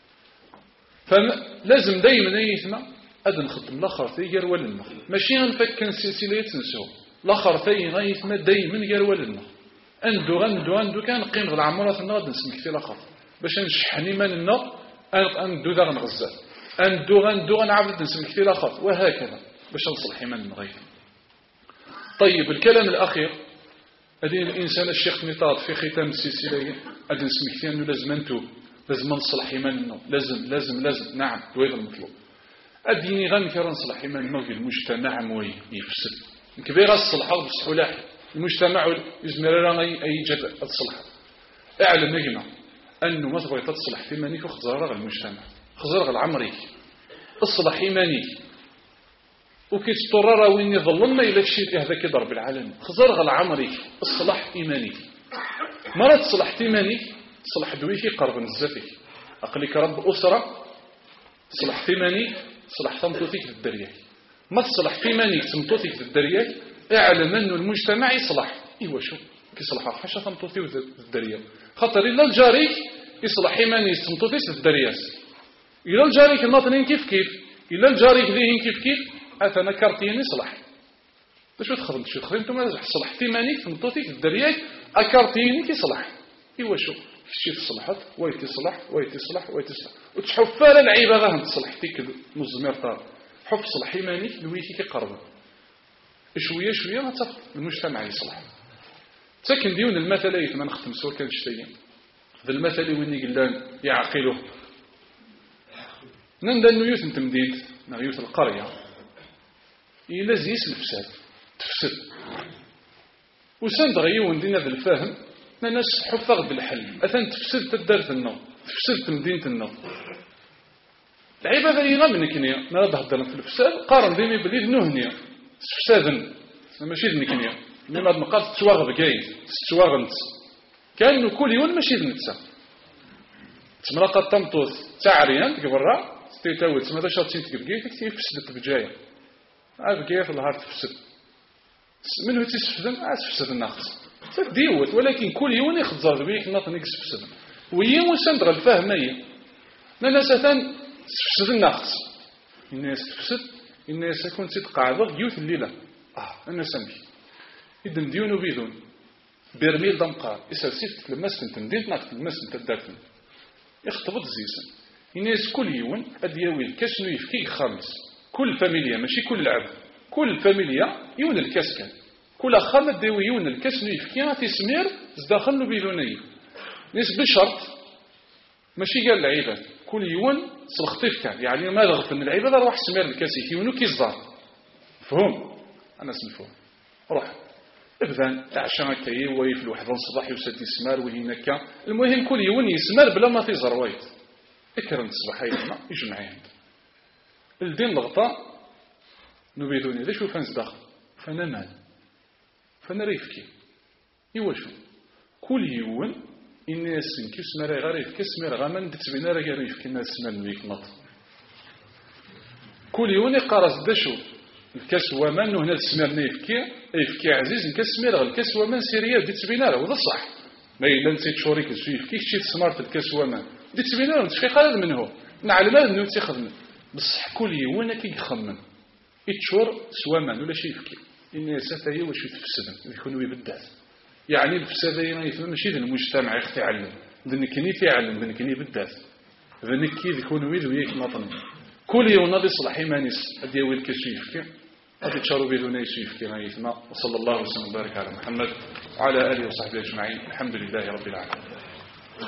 S1: فلازم دايما يثمى أدن خدم الآخر في جرول الماء ماشي غنفك سلسلة يتنسو الآخر في غيثمى دايما جرول الماء أندو غندو أندو كان قيم غير عمرات النار نسمك في الآخر باش نشحن من النار أندو ذا غنغزال أندو غندو غنعبد نسمك في الآخر وهكذا باش نصلح من غير. طيب الكلام الأخير أدين الإنسان الشيخ نطاط في ختام السلسلة أدين نسمك فيه أنه لازم نتوب لازم نصلح منه لازم لازم لازم نعم دويض المطلوب أديني غنكر نصلح منه في المجتمع موي يفسد كبير الصلحة بالصلاح المجتمع يزمر أي جد الصلحة أعلم نجمع أنه ما تبغي تصلح في مانيك وخزارغ المجتمع خزارغ العمري الصلح إيمانيك وكيتضرر وين يظلمنا إلى الشيء هذا كضرب العالم خزارغ العمري الصلاح إيمانيك مرة تصلح إيمانيك صلح دويكي قرب نزافك أقلك رب أسرة صلح ثمانيك صلح ثمتوثيك في الدرياك ما تصلح ثمانيك ثمتوثيك في الدرياك اعلم أنه المجتمع يصلح إيوه شو كيصلح حاشا ثمتوثيك في الدرياك خاطر إلا الجاريك يصلح ثمانيك ثمتوثيك في الدرياك إلا الجاريك الناطنين كيف كيف إلا الجاريك ذيهن كيف كيف أثنى كارتين يصلح شو تخدم شو تخدم انتم صلح ثمانيك ثمتوثيك في الدرياك أكارتين يصلح إيوه شو شي تصلحت ويتصلح ويتصلح ويتصلح وتحف على العيبه غا تصلح فيك مزمير طار حف صلح ايمانيك لويتي كيقرب شويه شويه غتفق المجتمع يصلح ساكن ديون المثل ما نختم سوا كان شتي ذا المثل وين يقلان يعقله نندا نيوث نتمديد نيوث القريه الى زيس الفساد تفسد وسند غيون دينا ذا الفهم الناس حفظ بالحل أثناء تفسد تدارت النوم تفسد مدينة النوم العبادة هي غير نكنيا نرد هدرنا في الفساد قارن ديمي بليد نهنيا فسادا ماشي ذنكنيا لما هاد مقاط تشواغ بقايد تشواغ نتس كأنه كل يوم ماشي ذنتسا تمرقى تمطوث تعريان تقبرا تيتاوي تسمى دا شاطين تقبقايد تكتير فسدت بجاية عاد بقاية في الهار تفسد منه تسفدن عاد تفسد الناقص ديوت ولكن كل يوم يخزر بيك ناط نقص فسد ويوم سندر الفهمية الناس أثان تفسد النقص الناس تفسد الناس يكون تتقاعد يوث الليلة آه الناس أمبي إذن ديون وبيدون برميل دمقار إسال سيفت لمسكن تندين ناقت لمسكن تدارتن يخطبط زيسن الناس كل يوم أدياوي الكسنو يفكي خامس كل فاميليا ماشي كل لعب كل فاميليا يون الكسكن كل خامد ديويون الكسنو يفكيها تسمير زداخلوا بيلوني ناس بشرط ماشي قال العباد كل يوم صلختيف كان يعني ما ضغط من العباد روح سمير الكاسي يونو كيزدار فهم انا سنفهم روح ابذان عشان كاي ويف الواحد الصباح يسد يسمار وهناك المهم كل يوم يسمر بلا ما في زرويت اكرم الصباح يجمع يجمع عند الدين لغطاء نبيدوني ليش وفانز داخل فانا مال فانا ريفكي يوشو كل يوم الناس كيسمر غريف كيسمر غمان دتبينا راه غريف كنا سمان ويك نط كل يوم يقرص دشو الكاس ومان هنا السمر نيفكي يفكي عزيز الكاسمير غير الكاس ومان سيريا دتبينا راه وهذا صح ما الا انت تشوريك يفكي شي سمارت الكاس ومان دتبينا راه شي خالد من هو نعلم انه تيخدم بصح كل يوم كيخمم يتشور سوامان ولا شي يفكي الناس حتى هي واش تفسد يكونوا يبدات يعني الفساد يثم ماشي المجتمع يختعلم ذنكني تعلم ذنكني بالذات ذنكي يكون ويد وياك نطن كل يوم نضي صلاح مانيس اديوي الكشيف كي غادي تشارو بدون يشيف كي غايثما وصلى الله وسلم وبارك على محمد وعلى اله وصحبه اجمعين الحمد لله رب العالمين.